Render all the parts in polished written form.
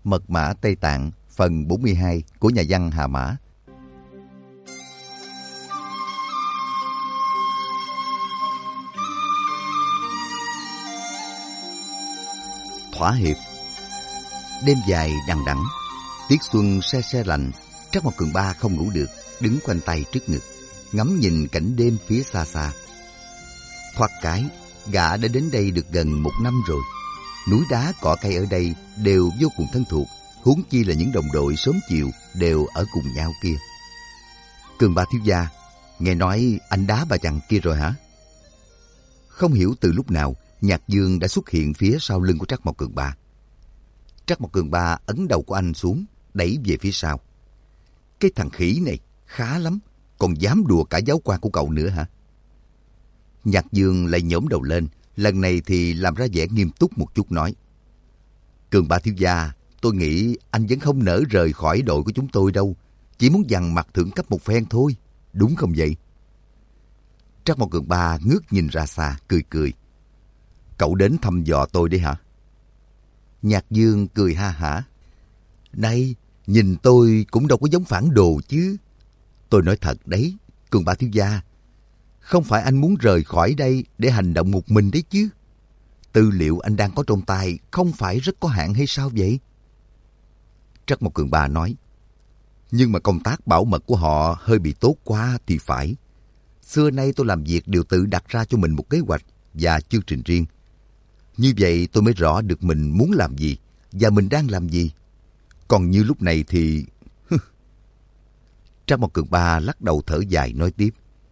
Mật mã Tây Tạng phần 42 của nhà văn Hà Mã. Thỏa hiệp. Đêm dài đằng đẵng, tiết xuân se se lạnh, Trắc Mộc Cường Ba không ngủ được, đứng khoanh tay trước ngực, ngắm nhìn cảnh đêm phía xa xa. Thoạt cái, gã đã đến đây được gần 1 năm rồi. Núi đá cỏ cây ở đây đều vô cùng thân thuộc, huống chi là những đồng đội sớm chiều đều ở cùng nhau kia. Cường Ba thiếu gia, nghe nói anh đá bà chằn kia rồi hả? Không hiểu từ lúc nào, Nhạc Dương đã xuất hiện phía sau lưng của Trắc Mộc Cường Ba. Trắc Mộc Cường Ba ấn đầu của anh xuống, đẩy về phía sau. Cái thằng khỉ này khá lắm, còn dám đùa cả giáo quan của cậu nữa hả? Nhạc Dương lại nhổm đầu lên, lần này thì làm ra vẻ nghiêm túc một chút nói. Cường Ba thiếu gia, tôi nghĩ anh vẫn không nỡ rời khỏi đội của chúng tôi đâu, chỉ muốn dằn mặt thượng cấp một phen thôi, đúng không vậy? Trắc Mộc Cường Ba ngước nhìn ra xa, cười cười. Cậu đến thăm dò tôi đấy hả? Nhạc Dương cười ha hả. Này, nhìn tôi cũng đâu có giống phản đồ chứ. Tôi nói thật đấy, Cường Ba thiếu gia, không phải anh muốn rời khỏi đây để hành động một mình đấy chứ. Tư liệu anh đang có trong tay không phải rất có hạn hay sao vậy? Trắc Mộc Cường Ba nói. Nhưng mà công tác bảo mật của họ hơi bị tốt quá thì phải. Xưa nay tôi làm việc đều tự đặt ra cho mình một kế hoạch và chương trình riêng. Như vậy tôi mới rõ được mình muốn làm gì và mình đang làm gì. Còn như lúc này thì... Trắc Mộc Cường Ba lắc đầu thở dài nói tiếp.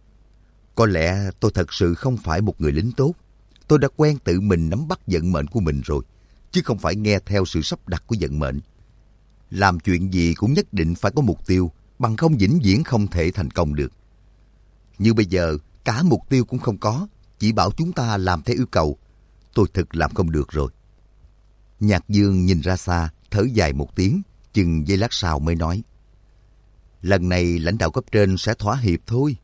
Có lẽ tôi thật sự không phải một người lính tốt. Tôi đã quen tự mình nắm bắt vận mệnh của mình rồi, chứ không phải nghe theo sự sắp đặt của vận mệnh. Làm chuyện gì cũng nhất định phải có mục tiêu, bằng không vĩnh viễn không thể thành công được. Như bây giờ, cả mục tiêu cũng không có, chỉ bảo chúng ta làm theo yêu cầu. Tôi thực làm không được rồi. Nhạc Dương nhìn ra xa, thở dài một tiếng, chừng giây lát sau mới nói. Lần này lãnh đạo cấp trên sẽ thỏa hiệp thôi.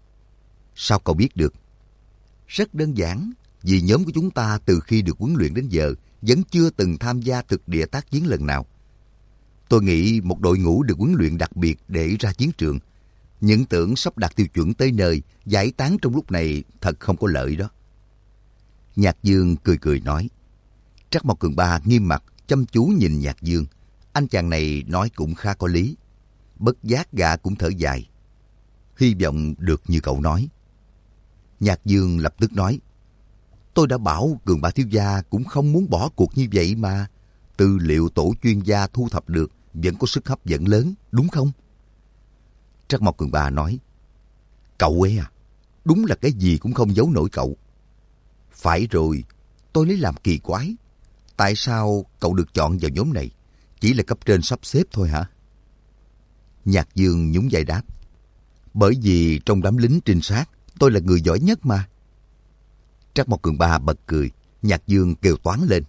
Sao cậu biết được? Rất đơn giản, vì nhóm của chúng ta từ khi được huấn luyện đến giờ vẫn chưa từng tham gia thực địa tác chiến lần nào. Tôi nghĩ một đội ngũ được huấn luyện đặc biệt để ra chiến trường, những tưởng sắp đạt tiêu chuẩn tới nơi, giải tán trong lúc này thật không có lợi đó. Nhạc Dương cười cười nói. Trắc Mộc Cường Ba nghiêm mặt, chăm chú nhìn Nhạc Dương. Anh chàng này nói cũng khá có lý. Bất giác gã cũng thở dài. Hy vọng được như cậu nói. Nhạc Dương lập tức nói. Tôi đã bảo Cường Ba thiếu gia cũng không muốn bỏ cuộc như vậy mà. Tư liệu tổ chuyên gia thu thập được vẫn có sức hấp dẫn lớn, đúng không? Trắc Mộc Cường Ba nói. Cậu ấy à, đúng là cái gì cũng không giấu nổi cậu. Phải rồi, tôi lấy làm kỳ quái. Tại sao cậu được chọn vào nhóm này? Chỉ là cấp trên sắp xếp thôi hả? Nhạc Dương nhún vai đáp. Bởi vì trong đám lính trinh sát, tôi là người giỏi nhất mà. Trắc Mộc Cường Ba bật cười. Nhạc Dương kêu toáng lên.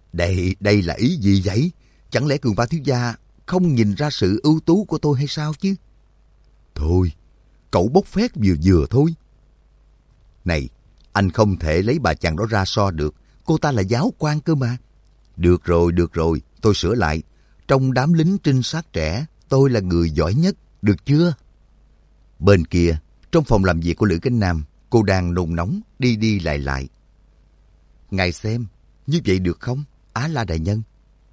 Đây là ý gì vậy? Chẳng lẽ Cường Ba thiếu gia không nhìn ra sự ưu tú của tôi hay sao chứ? Thôi, cậu bốc phét vừa vừa thôi. Này, anh không thể lấy bà chàng đó ra so được. Cô ta là giáo quan cơ mà. Được rồi, tôi sửa lại. Trong đám lính trinh sát trẻ, tôi là người giỏi nhất, được chưa? Bên kia, trong phòng làm việc của Lữ Cánh Nam, cô đang nôn nóng, đi đi lại lại. Ngài xem, như vậy được không, Á La đại nhân?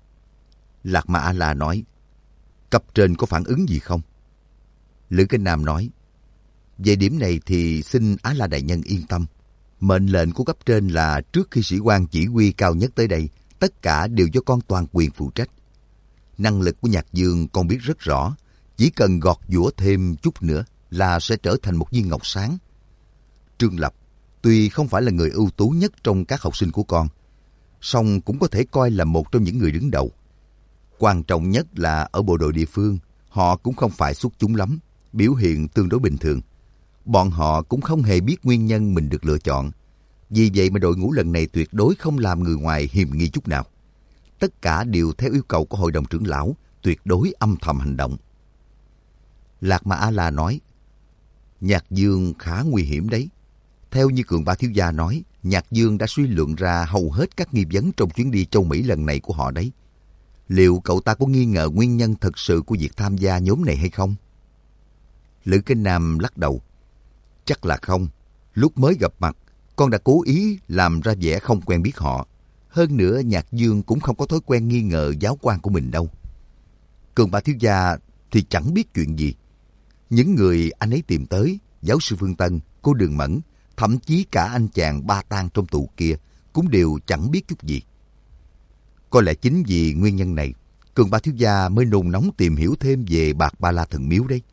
Lạc Ma A-la nói. Cấp trên có phản ứng gì không? Lữ Cánh Nam nói. Về điểm này thì xin Á La đại nhân yên tâm. Mệnh lệnh của cấp trên là trước khi sĩ quan chỉ huy cao nhất tới đây, tất cả đều do con toàn quyền phụ trách. Năng lực của Nhạc Dương con biết rất rõ, chỉ cần gọt giũa thêm chút nữa là sẽ trở thành một viên ngọc sáng. Trương Lập, tuy không phải là người ưu tú nhất trong các học sinh của con, song cũng có thể coi là một trong những người đứng đầu. Quan trọng nhất là ở bộ đội địa phương, họ cũng không phải xuất chúng lắm, biểu hiện tương đối bình thường. Bọn họ cũng không hề biết nguyên nhân mình được lựa chọn. Vì vậy mà đội ngũ lần này tuyệt đối không làm người ngoài hiềm nghi chút nào. Tất cả đều theo yêu cầu của hội đồng trưởng lão, tuyệt đối âm thầm hành động. Lạc Ma A-la nói, Nhạc Dương khá nguy hiểm đấy. Theo như Cường Ba thiếu gia nói, Nhạc Dương đã suy luận ra hầu hết các nghi vấn trong chuyến đi châu Mỹ lần này của họ đấy. liệu cậu ta có nghi ngờ nguyên nhân thật sự của việc tham gia nhóm này hay không? Lữ Kinh Nam lắc đầu. Chắc là không. Lúc mới gặp mặt, con đã cố ý làm ra vẻ không quen biết họ. Hơn nữa, Nhạc Dương cũng không có thói quen nghi ngờ giáo quan của mình đâu. Cường Ba thiếu gia thì chẳng biết chuyện gì. Những người anh ấy tìm tới, giáo sư Phương Tân, cô Đường Mẫn, thậm chí cả anh chàng Ba Tang trong tù kia cũng đều chẳng biết chút gì. Có lẽ chính vì nguyên nhân này, Cường Ba thiếu gia mới nôn nóng tìm hiểu thêm về Bạc Ba La Thần Miếu đấy.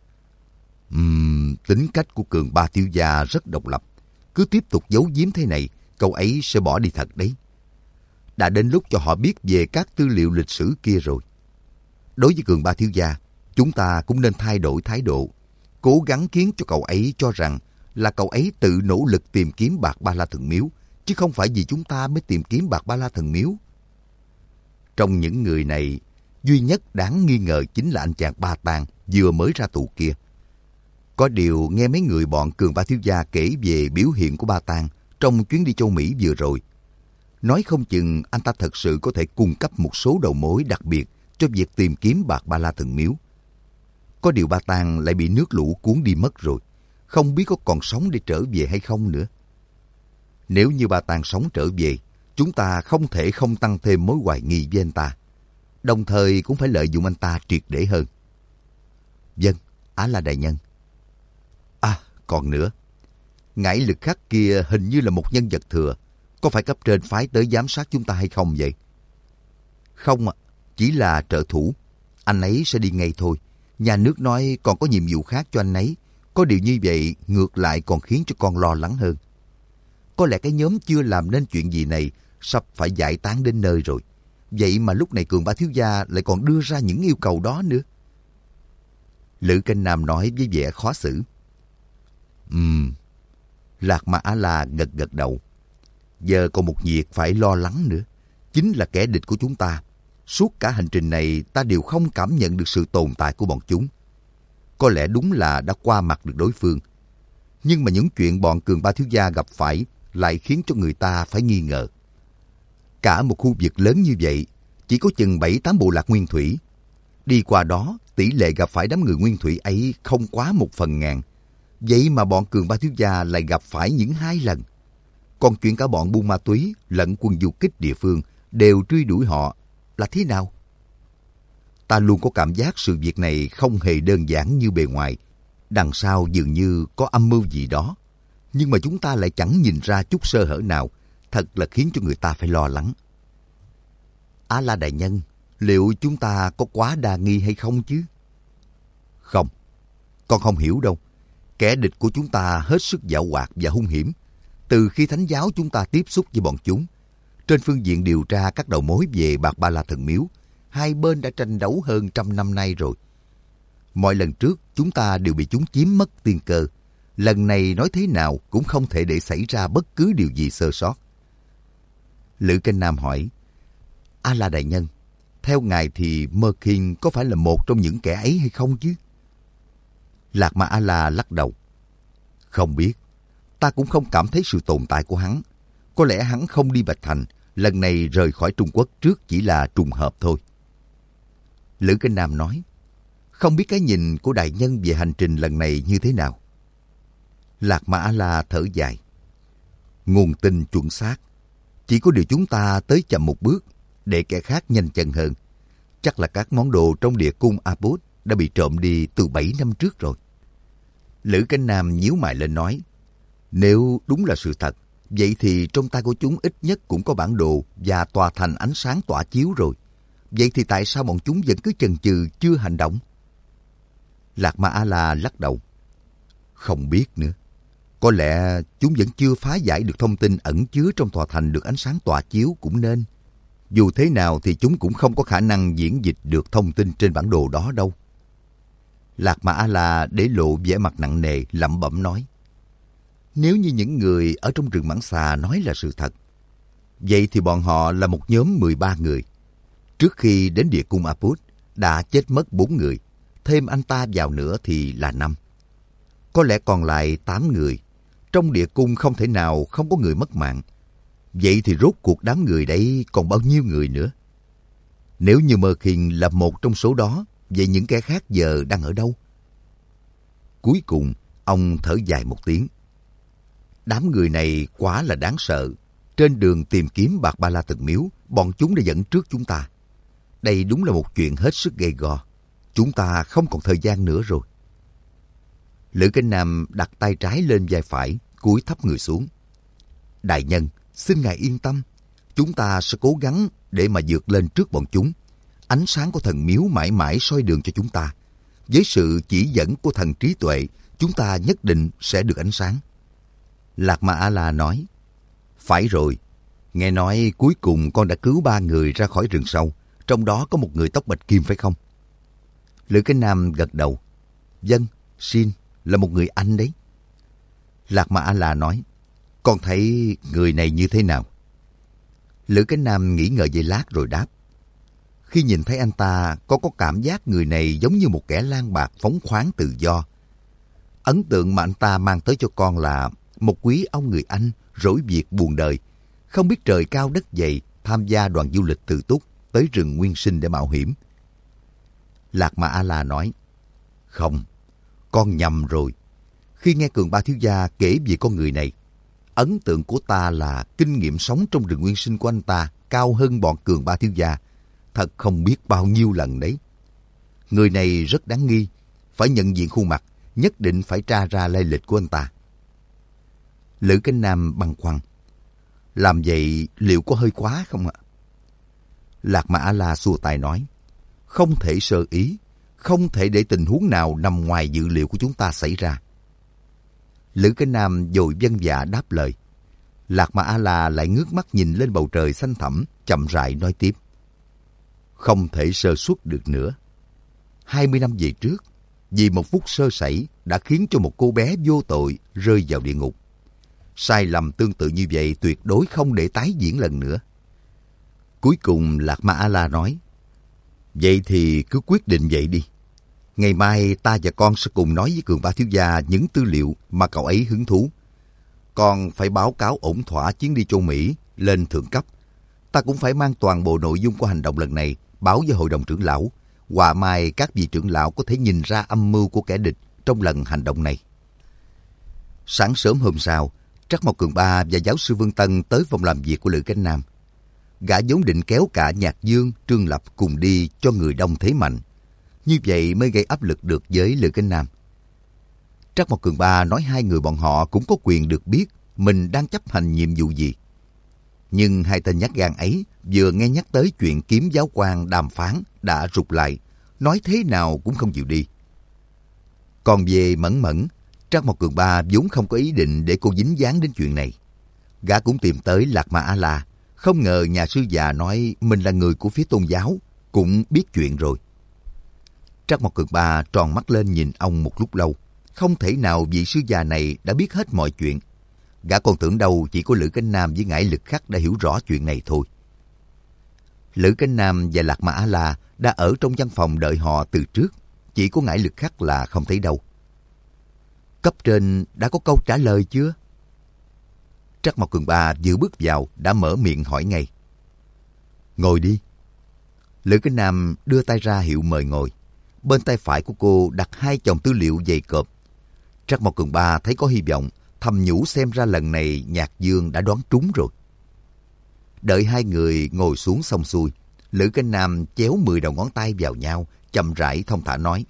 Tính cách của Cường Ba thiếu gia rất độc lập. Cứ tiếp tục giấu giếm thế này, cậu ấy sẽ bỏ đi thật đấy. Đã đến lúc cho họ biết về các tư liệu lịch sử kia rồi. Đối với Cường Ba thiếu gia, chúng ta cũng nên thay đổi thái độ, cố gắng khiến cho cậu ấy cho rằng là cậu ấy tự nỗ lực tìm kiếm Bạc Ba La Thần Miếu, chứ không phải vì chúng ta mới tìm kiếm Bạc Ba La Thần Miếu. Trong những người này, duy nhất đáng nghi ngờ chính là anh chàng Ba Tang vừa mới ra tù kia. Có điều nghe mấy người bọn Cường Ba thiếu gia kể về biểu hiện của Ba Tang trong chuyến đi châu Mỹ vừa rồi. Nói không chừng anh ta thật sự có thể cung cấp một số đầu mối đặc biệt cho việc tìm kiếm Bạc Ba La Thần Miếu. Có điều Ba Tang lại bị nước lũ cuốn đi mất rồi, không biết có còn sống để trở về hay không nữa. Nếu như Ba Tang sống trở về, chúng ta không thể không tăng thêm mối hoài nghi với anh ta, đồng thời cũng phải lợi dụng anh ta triệt để hơn. Vâng, Á La đại nhân. À, còn nữa, Ngải Lực Khắc kia hình như là một nhân vật thừa, có phải cấp trên phái tới giám sát chúng ta hay không vậy? Không ạ, chỉ là trợ thủ. Anh ấy sẽ đi ngay thôi. Nhà nước nói còn có nhiệm vụ khác cho anh ấy. Có điều như vậy ngược lại còn khiến cho con lo lắng hơn. Có lẽ cái nhóm chưa làm nên chuyện gì này sắp phải giải tán đến nơi rồi. Vậy mà lúc này Cường Ba thiếu gia lại còn đưa ra những yêu cầu đó nữa. Lữ Canh Nam nói với vẻ khó xử. Lạc Ma A-la gật gật đầu. Giờ còn một việc phải lo lắng nữa, chính là kẻ địch của chúng ta. Suốt cả hành trình này ta đều không cảm nhận được sự tồn tại của bọn chúng. Có lẽ đúng là đã qua mặt được đối phương. Nhưng mà những chuyện bọn Cường Ba thiếu gia gặp phải lại khiến cho người ta phải nghi ngờ. Cả một khu vực lớn như vậy, chỉ có chừng 7-8 bộ lạc nguyên thủy. Đi qua đó, tỷ lệ gặp phải đám người nguyên thủy ấy không quá 1/1000. Vậy mà bọn Cường Ba thiếu gia lại gặp phải những 2 lần. Còn chuyện cả bọn buôn ma túy lẫn quân du kích địa phương đều truy đuổi họ là thế nào? Ta luôn có cảm giác sự việc này không hề đơn giản như bề ngoài. Đằng sau dường như có âm mưu gì đó. Nhưng mà chúng ta lại chẳng nhìn ra chút sơ hở nào. Thật là khiến cho người ta phải lo lắng. Á La đại nhân, liệu chúng ta có quá đa nghi hay không chứ? Không, con không hiểu đâu. Kẻ địch của chúng ta hết sức giảo hoạt và hung hiểm. Từ khi Thánh giáo chúng ta tiếp xúc với bọn chúng, trên phương diện điều tra các đầu mối về Bạc Ba La Thần Miếu, hai bên đã tranh đấu hơn 100 năm nay rồi. Mọi lần trước chúng ta đều bị chúng chiếm mất tiên cơ. Lần này nói thế nào cũng không thể để xảy ra bất cứ điều gì sơ sót. Lữ Canh Nam hỏi, A La đại nhân, theo ngài thì Mơ Khiên có phải là một trong những kẻ ấy hay không chứ? Lạc Ma A-la lắc đầu. Không biết, ta cũng không cảm thấy sự tồn tại của hắn. Có lẽ hắn không đi Bạch Thành, lần này rời khỏi Trung Quốc trước chỉ là trùng hợp thôi. Lữ Kinh Nam nói, không biết cái nhìn của đại nhân về hành trình lần này như thế nào? Lạc Ma A-la thở dài. Nguồn tin chuẩn xác. Chỉ có điều chúng ta tới chậm một bước, để kẻ khác nhanh chân hơn. Chắc là các món đồ trong địa cung Apod đã bị trộm đi từ 7 năm trước rồi. Lữ Cánh Nam nhíu mày lên nói, nếu đúng là sự thật, vậy thì trong tay của chúng ít nhất cũng có bản đồ và tòa thành ánh sáng tỏa chiếu rồi. Vậy thì tại sao bọn chúng vẫn cứ chần chừ chưa hành động? Lạc Ma A-la lắc đầu. Không biết nữa. Có lẽ chúng vẫn chưa phá giải được thông tin ẩn chứa trong tòa thành được ánh sáng tỏa chiếu cũng nên. Dù thế nào thì chúng cũng không có khả năng diễn dịch được thông tin trên bản đồ đó đâu. Lạc Ma A-la để lộ vẻ mặt nặng nề lẩm bẩm nói. Nếu như những người ở trong rừng Mãng Xà nói là sự thật, vậy thì bọn họ là một nhóm 13 người. Trước khi đến địa cung Apod đã chết mất 4 người, thêm anh ta vào nữa thì là 5. Có lẽ còn lại 8 người. Trong địa cung không thể nào không có người mất mạng. Vậy thì rốt cuộc đám người đấy còn bao nhiêu người nữa? Nếu như Mơ Khiên là một trong số đó, vậy những kẻ khác giờ đang ở đâu? Cuối cùng, ông thở dài một tiếng. Đám người này quá là đáng sợ. Trên đường tìm kiếm bạc ba la thần miếu, bọn chúng đã dẫn trước chúng ta. Đây đúng là một chuyện hết sức gay go. Chúng ta không còn thời gian nữa rồi. Lữ Kinh Nam đặt tay trái lên vai phải, cúi thấp người xuống. Đại nhân, xin ngài yên tâm. Chúng ta sẽ cố gắng để mà vượt lên trước bọn chúng. Ánh sáng của thần miếu mãi mãi soi đường cho chúng ta. Với sự chỉ dẫn của thần trí tuệ, chúng ta nhất định sẽ được ánh sáng. Lạc Ma A-la nói, phải rồi. Nghe nói cuối cùng con đã cứu 3 người ra khỏi rừng sâu. Trong đó có một người tóc bạch kim phải không? Lữ Cái Nam gật đầu. Vâng, Xin là một người Anh đấy. Lạc Ma A-la nói, con thấy người này như thế nào? Lữ Cái Nam nghĩ ngợi giây lát rồi đáp. Khi nhìn thấy anh ta, con có cảm giác người này giống như một kẻ lang bạc phóng khoáng tự do. Ấn tượng mà anh ta mang tới cho con là một quý ông người Anh rỗi việc buồn đời, không biết trời cao đất dày, tham gia đoàn du lịch tự túc tới rừng nguyên sinh để mạo hiểm. Lạc Ma A-la nói, không, con nhầm rồi. Khi nghe Cường Ba thiếu gia kể về con người này, ấn tượng của ta là kinh nghiệm sống trong rừng nguyên sinh của anh ta cao hơn bọn Cường Ba thiếu gia, thật không biết bao nhiêu lần đấy. Người này rất đáng nghi, phải nhận diện khuôn mặt, nhất định phải tra ra lai lịch của anh ta. Lữ Kinh Nam băn khoăn, làm vậy liệu có hơi quá không ạ? Lạc Ma A-la xua tay nói, không thể sơ ý, không thể để tình huống nào nằm ngoài dự liệu của chúng ta xảy ra. Lữ Kinh Nam vội vâng dạ đáp lời. Lạc Ma A-la lại ngước mắt nhìn lên bầu trời xanh thẳm, chậm rãi nói tiếp. Không thể sơ suất được nữa. 20 năm về trước, vì một phút sơ sẩy đã khiến cho một cô bé vô tội rơi vào địa ngục. Sai lầm tương tự như vậy tuyệt đối không để tái diễn lần nữa. Cuối cùng Lạc Ma A-la nói, vậy thì cứ quyết định vậy đi. Ngày mai ta và con sẽ cùng nói với Cường Ba thiếu gia những tư liệu mà cậu ấy hứng thú. Con phải báo cáo ổn thỏa chuyến đi châu Mỹ lên thượng cấp. Ta cũng phải mang toàn bộ nội dung của hành động lần này báo với hội đồng trưởng lão. Họa mai các vị trưởng lão có thể nhìn ra âm mưu của kẻ địch trong lần hành động này. Sáng sớm hôm sau, Trắc Mộc Cường Ba và giáo sư Vương Tân tới phòng làm việc của Lữ Cánh Nam. Gã vốn định kéo cả Nhạc Dương, Trương Lập cùng đi cho người đông thế mạnh. Như vậy mới gây áp lực được với Lữ Cánh Nam. Trắc Mộc Cường Ba nói hai người bọn họ cũng có quyền được biết mình đang chấp hành nhiệm vụ gì. Nhưng hai tên nhát gan ấy vừa nghe nhắc tới chuyện kiếm giáo quan đàm phán đã rụt lại, nói thế nào cũng không chịu đi. Còn về Mẫn Mẫn, Trắc Mộc Cường Ba vốn không có ý định để cô dính dáng đến chuyện này. Gã cũng tìm tới Lạc Ma A-la, không ngờ nhà sư già nói mình là người của phía tôn giáo, cũng biết chuyện rồi. Trắc Mộc Cường Ba tròn mắt lên nhìn ông một lúc lâu, không thể nào vị sư già này đã biết hết mọi chuyện. Gã còn tưởng đâu chỉ có Lữ Cánh Nam với Ngải Lực Khắc đã hiểu rõ chuyện này thôi. Lữ Cánh Nam và Lạc Ma A-la đã ở trong văn phòng đợi họ từ trước, chỉ có Ngải Lực Khắc là không thấy đâu. Cấp trên đã có câu trả lời chưa? Trắc Mộc Cường Ba vừa bước vào đã mở miệng hỏi ngay. Ngồi đi. Lữ Cánh Nam đưa tay ra hiệu mời ngồi. Bên tay phải của cô đặt 2 chồng tư liệu dày cộp. Trắc Mộc Cường Ba thấy có hy vọng, thầm nhủ xem ra lần này Nhạc Dương đã đoán trúng rồi. Đợi hai người ngồi xuống xong xuôi, Lữ Cánh Nam chéo 10 đầu ngón tay vào nhau, chậm rãi thong thả nói.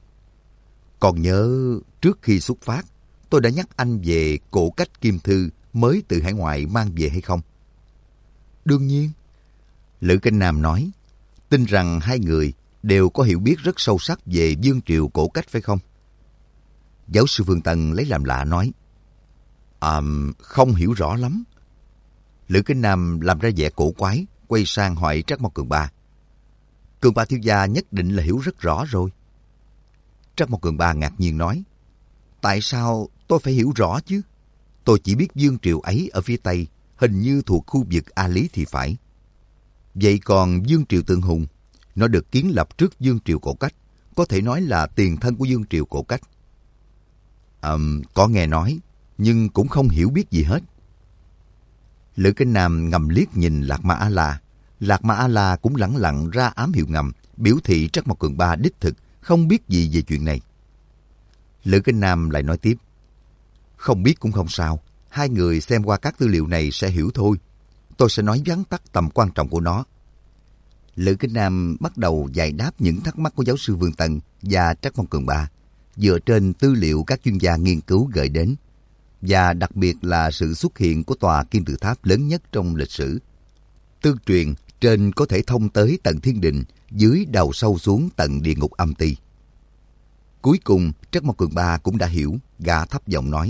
Còn nhớ trước khi xuất phát, tôi đã nhắc anh về cổ cách kim thư mới từ hải ngoại mang về hay không? Đương nhiên. Lữ Cánh Nam nói, tin rằng hai người đều có hiểu biết rất sâu sắc về vương triều cổ cách phải không? Giáo sư Vương Tân lấy làm lạ nói, không hiểu rõ lắm. Lữ Cánh Nam làm ra vẻ cổ quái, quay sang hỏi Trắc Mộc Cường Ba. Cường Ba thiếu gia nhất định là hiểu rất rõ rồi. Trắc Mộc Cường Ba ngạc nhiên nói, tại sao tôi phải hiểu rõ chứ? Tôi chỉ biết vương triều ấy ở phía Tây, hình như thuộc khu vực A Lý thì phải. Vậy còn vương triều Tượng Hùng, nó được kiến lập trước vương triều cổ cách, có thể nói là tiền thân của vương triều cổ cách. Có nghe nói, nhưng cũng không hiểu biết gì hết. Lữ Cánh Nam ngầm liếc nhìn Lạc Ma A-la, Lạc Ma A-la cũng lẳng lặng ra ám hiệu ngầm, biểu thị Trắc Mộc Cường Ba đích thực không biết gì về chuyện này. Lữ Kinh Nam lại nói tiếp, không biết cũng không sao, hai người xem qua các tư liệu này sẽ hiểu thôi. Tôi sẽ nói vắn tắt tầm quan trọng của nó. Lữ Kinh Nam bắt đầu giải đáp những thắc mắc của giáo sư Vương Tân và Trắc Mộc Cường Ba, dựa trên tư liệu các chuyên gia nghiên cứu gửi đến, và đặc biệt là sự xuất hiện của tòa kim tự tháp lớn nhất trong lịch sử. Tương truyền trên có thể thông tới tận thiên đình, dưới đào sâu xuống tận địa ngục âm ti. Cuối cùng Trắc Mộc Cường Ba cũng đã hiểu, gã thấp giọng nói,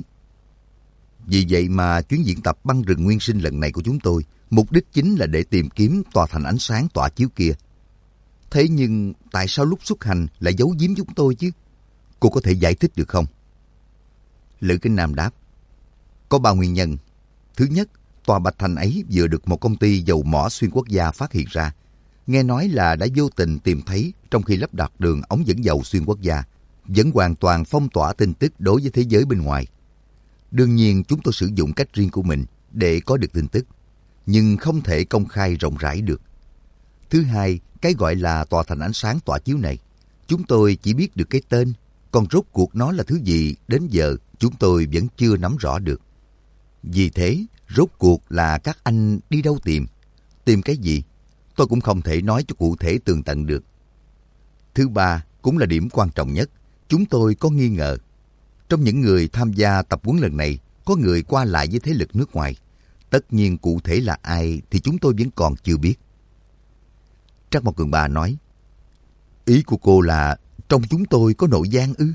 vì vậy mà chuyến diễn tập băng rừng nguyên sinh lần này của chúng tôi, mục đích chính là để tìm kiếm tòa thành ánh sáng tỏa chiếu kia. Thế nhưng tại sao lúc xuất hành lại giấu giếm chúng tôi chứ? Cô có thể giải thích được không? Lữ Kinh Nam đáp, có 3 nguyên nhân. Thứ nhất, tòa Bạch Thành ấy vừa được một công ty dầu mỏ xuyên quốc gia phát hiện ra. Nghe nói là đã vô tình tìm thấy trong khi lắp đặt đường ống dẫn dầu xuyên quốc gia, vẫn hoàn toàn phong tỏa tin tức đối với thế giới bên ngoài. Đương nhiên chúng tôi sử dụng cách riêng của mình để có được tin tức, nhưng không thể công khai rộng rãi được. Thứ hai, cái gọi là tòa thành ánh sáng tỏa chiếu này, chúng tôi chỉ biết được cái tên, còn rốt cuộc nó là thứ gì đến giờ chúng tôi vẫn chưa nắm rõ được. Vì thế, rốt cuộc là các anh đi đâu tìm cái gì, tôi cũng không thể nói cho cụ thể tường tận được. Thứ ba, cũng là điểm quan trọng nhất, chúng tôi có nghi ngờ. Trong những người tham gia tập huấn lần này, có người qua lại với thế lực nước ngoài. Tất nhiên cụ thể là ai thì chúng tôi vẫn còn chưa biết. Trắc Mộc Cường Ba nói, ý của cô là trong chúng tôi có nội gian ư?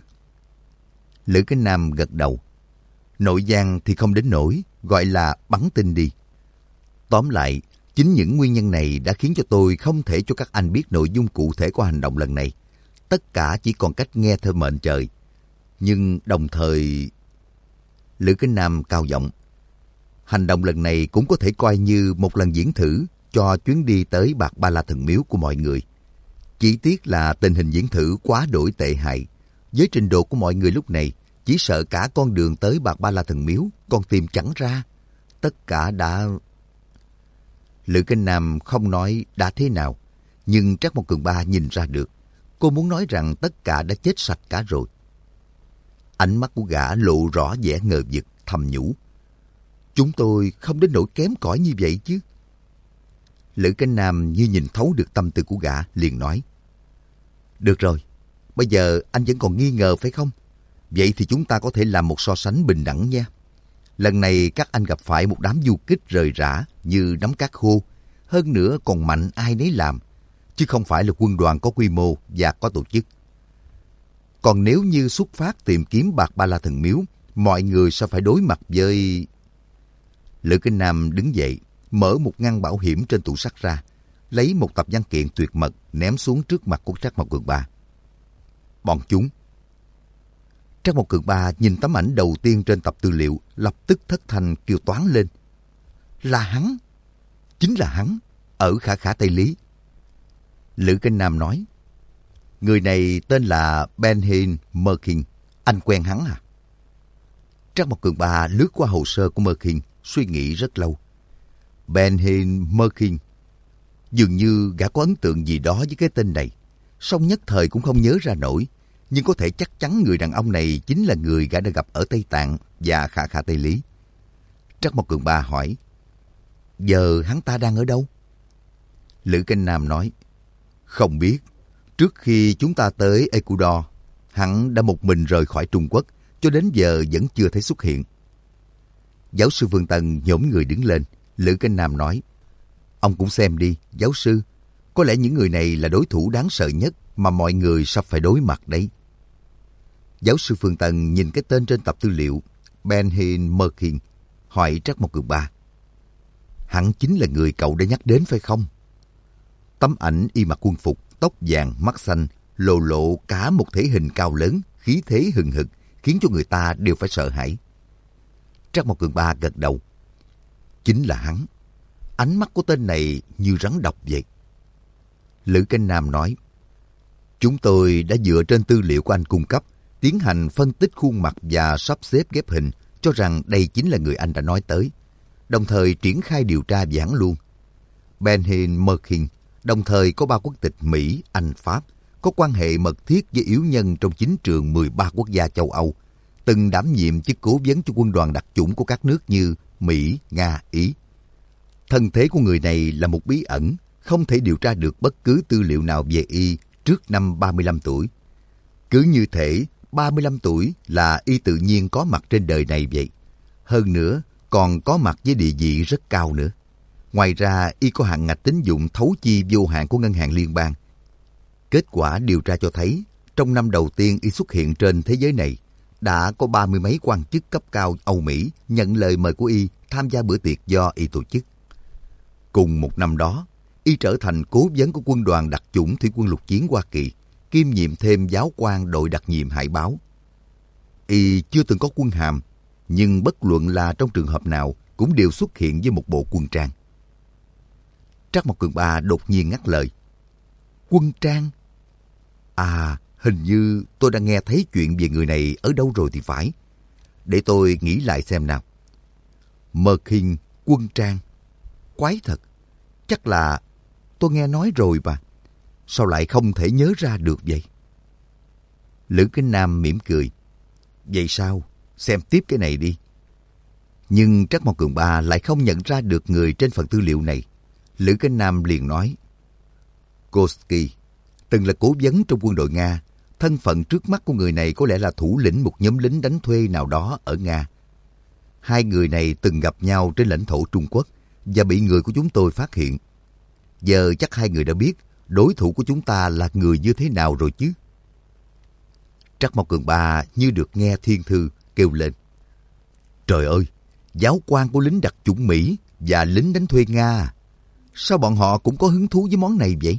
Lữ Kinh Nam gật đầu. Nội gian thì không đến nỗi, gọi là bắn tin đi. Tóm lại, chính những nguyên nhân này đã khiến cho tôi không thể cho các anh biết nội dung cụ thể của hành động lần này. Tất cả chỉ còn cách nghe theo mệnh trời. Nhưng đồng thời... Lữ Kinh Nam cao giọng, hành động lần này cũng có thể coi như một lần diễn thử cho chuyến đi tới Bạc Ba La Thần Miếu của mọi người. Chỉ tiếc là tình hình diễn thử quá đổi tệ hại. Với trình độ của mọi người lúc này, chỉ sợ cả con đường tới Bạc Ba La Thần Miếu còn tìm chẳng ra. Tất cả đã... Lữ Kinh Nam không nói đã thế nào, nhưng Trắc Mộc Cường Ba nhìn ra được. Cô muốn nói rằng tất cả đã chết sạch cả rồi. Ánh mắt của gã lộ rõ vẻ ngờ vực, thầm nhủ, chúng tôi không đến nỗi kém cỏi như vậy chứ. Lữ Kinh Nam như nhìn thấu được tâm tư của gã, liền nói, được rồi, bây giờ anh vẫn còn nghi ngờ phải không? Vậy thì chúng ta có thể làm một so sánh bình đẳng nha. Lần này các anh gặp phải một đám du kích rời rã như nắm cát khô, hơn nữa còn mạnh ai nấy làm, chứ không phải là quân đoàn có quy mô và có tổ chức. Còn nếu như xuất phát tìm kiếm Bạc Ba La Thần Miếu, mọi người sẽ phải đối mặt với... Lữ Kinh Nam đứng dậy, mở một ngăn bảo hiểm trên tủ sắt ra, lấy một tập văn kiện tuyệt mật ném xuống trước mặt của Trắc Mộc Cường Ba. Bọn chúng. Trắc Mộc Cường Ba nhìn tấm ảnh đầu tiên trên tập tư liệu, lập tức thất thanh kêu toáng lên. Là hắn! Chính là hắn, ở Khả Khả Tây Lý. Lữ Kinh Nam nói, người này tên là Benhin Merkin, anh quen hắn à? Trắc Mộc Cường Ba lướt qua hồ sơ của Merkin, suy nghĩ rất lâu. Benhin Merkin, dường như gã có ấn tượng gì đó với cái tên này, song nhất thời cũng không nhớ ra nổi, nhưng có thể chắc chắn người đàn ông này chính là người gã đã gặp ở Tây Tạng và Khả Khả Tây Lý. Trắc Mộc Cường Ba hỏi, giờ hắn ta đang ở đâu? Lữ Kinh Nam nói, không biết. Trước khi chúng ta tới Ecuador, hắn đã một mình rời khỏi Trung Quốc, cho đến giờ vẫn chưa thấy xuất hiện. Giáo sư Vương Tân nhổm người đứng lên. Lữ Kinh Nam nói, ông cũng xem đi, giáo sư. Có lẽ những người này là đối thủ đáng sợ nhất mà mọi người sắp phải đối mặt đấy. Giáo sư Vương Tân nhìn cái tên trên tập tư liệu, Benhin Merkin, hỏi Trắc Mộc Cường Ba, hắn chính là người cậu đã nhắc đến phải không? Tấm ảnh y mặc quân phục, tóc vàng, mắt xanh, lộ lộ cả một thể hình cao lớn, khí thế hừng hực, khiến cho người ta đều phải sợ hãi. Trắc Mộc Cường Ba gật đầu. Chính là hắn. Ánh mắt của tên này như rắn độc vậy. Lữ Kinh Nam nói, chúng tôi đã dựa trên tư liệu của anh cung cấp, tiến hành phân tích khuôn mặt và sắp xếp ghép hình, cho rằng đây chính là người anh đã nói tới, đồng thời triển khai điều tra về hắn luôn. Benjamin Merkin, đồng thời có 3 quốc tịch Mỹ, Anh, Pháp, có quan hệ mật thiết với yếu nhân trong chính trường 13 quốc gia châu Âu, từng đảm nhiệm chức cố vấn cho quân đoàn đặc chủng của các nước như Mỹ, Nga, Ý. Thân thế của người này là một bí ẩn, không thể điều tra được bất cứ tư liệu nào về y trước năm 35 tuổi. Cứ như thể 35 tuổi là y tự nhiên có mặt trên đời này vậy. Hơn nữa, còn có mặt với địa vị rất cao nữa. Ngoài ra, y có hạn ngạch tín dụng thấu chi vô hạn của Ngân hàng Liên bang. Kết quả điều tra cho thấy, trong năm đầu tiên y xuất hiện trên thế giới này, đã có 30 mấy quan chức cấp cao Âu Mỹ nhận lời mời của y tham gia bữa tiệc do y tổ chức. Cùng một năm đó, y trở thành cố vấn của quân đoàn đặc chủng thủy quân lục chiến Hoa Kỳ, kiêm nhiệm thêm giáo quan đội đặc nhiệm hải báo. Y chưa từng có quân hàm, nhưng bất luận là trong trường hợp nào cũng đều xuất hiện với một bộ quân trang. Trác Mộc Cường Ba đột nhiên ngắt lời. Quân trang? À, hình như tôi đã nghe thấy chuyện về người này ở đâu rồi thì phải. Để tôi nghĩ lại xem nào. Merkin, quân trang. Quái thật. Chắc là tôi nghe nói rồi mà. Sao lại không thể nhớ ra được vậy? Lữ Kính Nam mỉm cười. Vậy sao? Xem tiếp cái này đi. Nhưng Trác Mộc Cường Ba lại không nhận ra được người trên phần tư liệu này. Lữ Kính Nam liền nói. Koski, từng là cố vấn trong quân đội Nga. Thân phận trước mắt của người này có lẽ là thủ lĩnh một nhóm lính đánh thuê nào đó ở Nga. Hai người này từng gặp nhau trên lãnh thổ Trung Quốc và bị người của chúng tôi phát hiện. Giờ chắc hai người đã biết đối thủ của chúng ta là người như thế nào rồi chứ? Trác Mộc Cường Ba như được nghe thiên thư kêu lên. Trời ơi, giáo quan của lính đặc chủng Mỹ và lính đánh thuê Nga. Sao bọn họ cũng có hứng thú với món này vậy?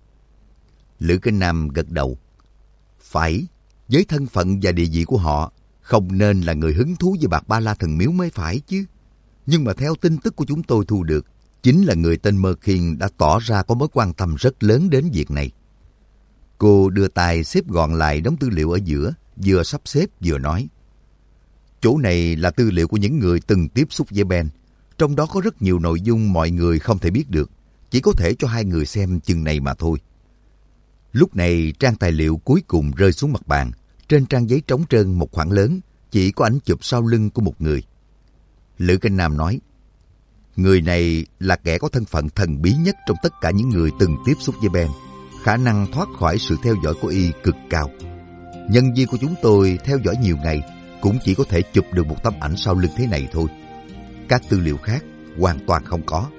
Lữ Kinh Nam gật đầu. Phải, với thân phận và địa vị của họ, không nên là người hứng thú với bạc ba la thần miếu mới phải chứ. Nhưng mà theo tin tức của chúng tôi thu được, chính là người tên Merkin đã tỏ ra có mối quan tâm rất lớn đến việc này. Cô đưa tay xếp gọn lại đống tư liệu ở giữa, vừa sắp xếp vừa nói. Chỗ này là tư liệu của những người từng tiếp xúc với Ben. Trong đó có rất nhiều nội dung mọi người không thể biết được, chỉ có thể cho hai người xem chừng này mà thôi. Lúc này trang tài liệu cuối cùng rơi xuống mặt bàn. Trên trang giấy trống trơn một khoảng lớn, chỉ có ảnh chụp sau lưng của một người. Lữ Kinh Nam nói, người này là kẻ có thân phận thần bí nhất trong tất cả những người từng tiếp xúc với Ben. Khả năng thoát khỏi sự theo dõi của y cực cao. Nhân viên của chúng tôi theo dõi nhiều ngày cũng chỉ có thể chụp được một tấm ảnh sau lưng thế này thôi. Các tư liệu khác hoàn toàn không có.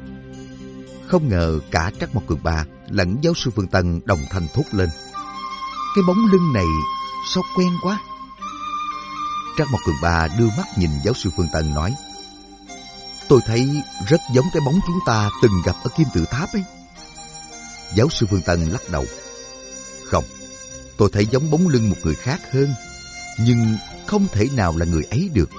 Không ngờ cả Trác Mộc Cường Ba lẫn giáo sư Phương Tân đồng thanh thốt lên. Cái bóng lưng này sao quen quá. Trác Mộc Cường Ba đưa mắt nhìn giáo sư Phương Tân nói, tôi thấy rất giống cái bóng chúng ta từng gặp ở Kim Tự Tháp ấy. Giáo sư Phương Tân lắc đầu. Không, tôi thấy giống bóng lưng một người khác hơn, nhưng không thể nào là người ấy được.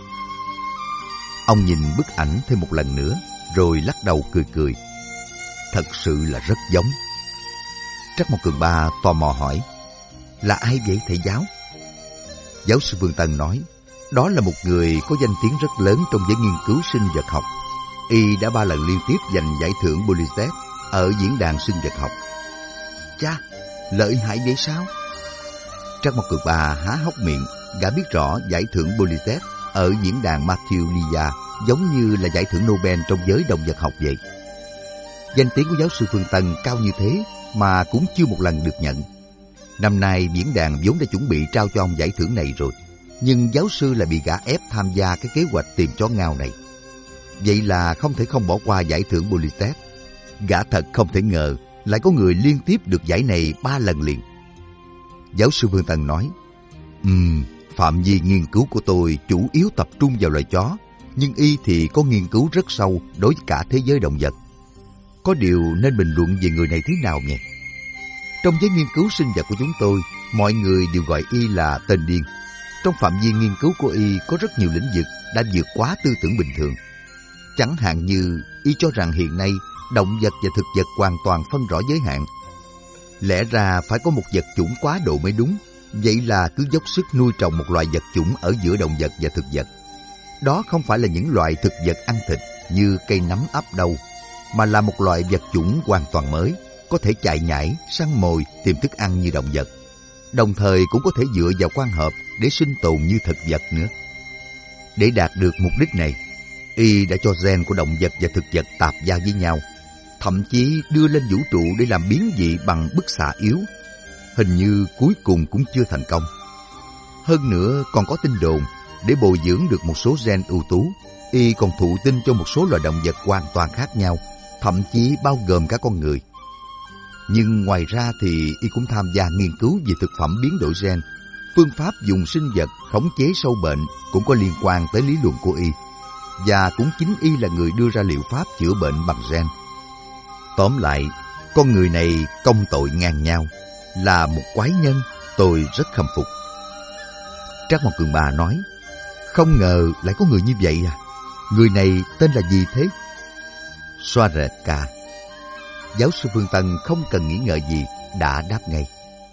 Ông nhìn bức ảnh thêm một lần nữa, rồi lắc đầu cười cười. Thật sự là rất giống. Trác Mộc Cường Ba tò mò hỏi, là ai vậy thầy giáo? Giáo sư Phương Tân nói, đó là một người có danh tiếng rất lớn trong giới nghiên cứu sinh vật học. Y đã 3 lần liên tiếp giành giải thưởng Pulitzer ở diễn đàn sinh vật học. Chà, lợi hại vậy sao? Trác Mộc Cường Ba há hốc miệng, gã biết rõ giải thưởng Pulitzer ở diễn đàn Matthew Lia giống như là giải thưởng Nobel trong giới động vật học vậy. Danh tiếng của giáo sư Phương Tân cao như thế mà cũng chưa một lần được nhận. Năm nay diễn đàn vốn đã chuẩn bị trao cho ông giải thưởng này rồi, nhưng giáo sư lại bị gã ép tham gia cái kế hoạch tìm chó ngao này. Vậy là không thể không bỏ qua giải thưởng Pulitzer. Gã thật không thể ngờ lại có người liên tiếp được giải này 3 lần liền. Giáo sư Phương Tân nói, phạm vi nghiên cứu của tôi chủ yếu tập trung vào loài chó, nhưng y thì có nghiên cứu rất sâu đối với cả thế giới động vật. Có điều nên bình luận về người này thế nào nhỉ? Trong giới nghiên cứu sinh vật của chúng tôi, mọi người đều gọi y là tên điên. Trong phạm vi nghiên cứu của y có rất nhiều lĩnh vực đã vượt quá tư tưởng bình thường. Chẳng hạn như y cho rằng hiện nay động vật và thực vật hoàn toàn phân rõ giới hạn. Lẽ ra phải có một vật chủng quá độ mới đúng. Vậy là cứ dốc sức nuôi trồng một loài vật chủng ở giữa động vật và thực vật. Đó không phải là những loài thực vật ăn thịt như cây nấm ấp đâu, mà là một loại vật chủng hoàn toàn mới, có thể chạy nhảy, săn mồi, tìm thức ăn như động vật. Đồng thời cũng có thể dựa vào quang hợp để sinh tồn như thực vật nữa. Để đạt được mục đích này, y đã cho gen của động vật và thực vật tạp giao với nhau, thậm chí đưa lên vũ trụ để làm biến dị bằng bức xạ yếu. Hình như cuối cùng cũng chưa thành công. Hơn nữa còn có tin đồn, để bồi dưỡng được một số gen ưu tú, y còn thụ tinh cho một số loài động vật hoàn toàn khác nhau, thậm chí bao gồm cả con người. Nhưng ngoài ra thì y cũng tham gia nghiên cứu về thực phẩm biến đổi gen. Phương pháp dùng sinh vật khống chế sâu bệnh cũng có liên quan tới lý luận của y. Và cũng chính y là người đưa ra liệu pháp chữa bệnh bằng gen. Tóm lại, con người này công tội ngang nhau, là một quái nhân, tôi rất khâm phục. Trác Mộc Cường Ba nói, không ngờ lại có người như vậy à? Người này tên là gì thế? Xoa rệt ca. Giáo sư Phương Tân không cần nghĩ ngợi gì, đã đáp ngay.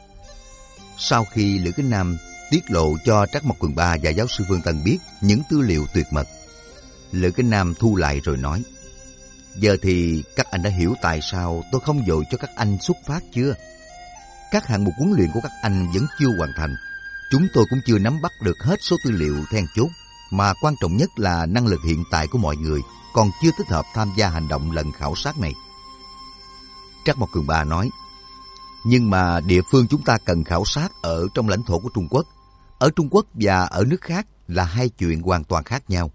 Sau khi Lữ Kính Nam tiết lộ cho Trác Mộc Cường Ba và giáo sư Phương Tân biết những tư liệu tuyệt mật, Lữ Kính Nam thu lại rồi nói, giờ thì các anh đã hiểu tại sao tôi không vội cho các anh xuất phát chưa? Các hạng mục huấn luyện của các anh vẫn chưa hoàn thành. Chúng tôi cũng chưa nắm bắt được hết số tư liệu then chốt, mà quan trọng nhất là năng lực hiện tại của mọi người còn chưa thích hợp tham gia hành động lần khảo sát này. Trác Mộc Cường Ba nói, nhưng mà địa phương chúng ta cần khảo sát ở trong lãnh thổ của Trung Quốc. Ở Trung Quốc và ở nước khác là hai chuyện hoàn toàn khác nhau.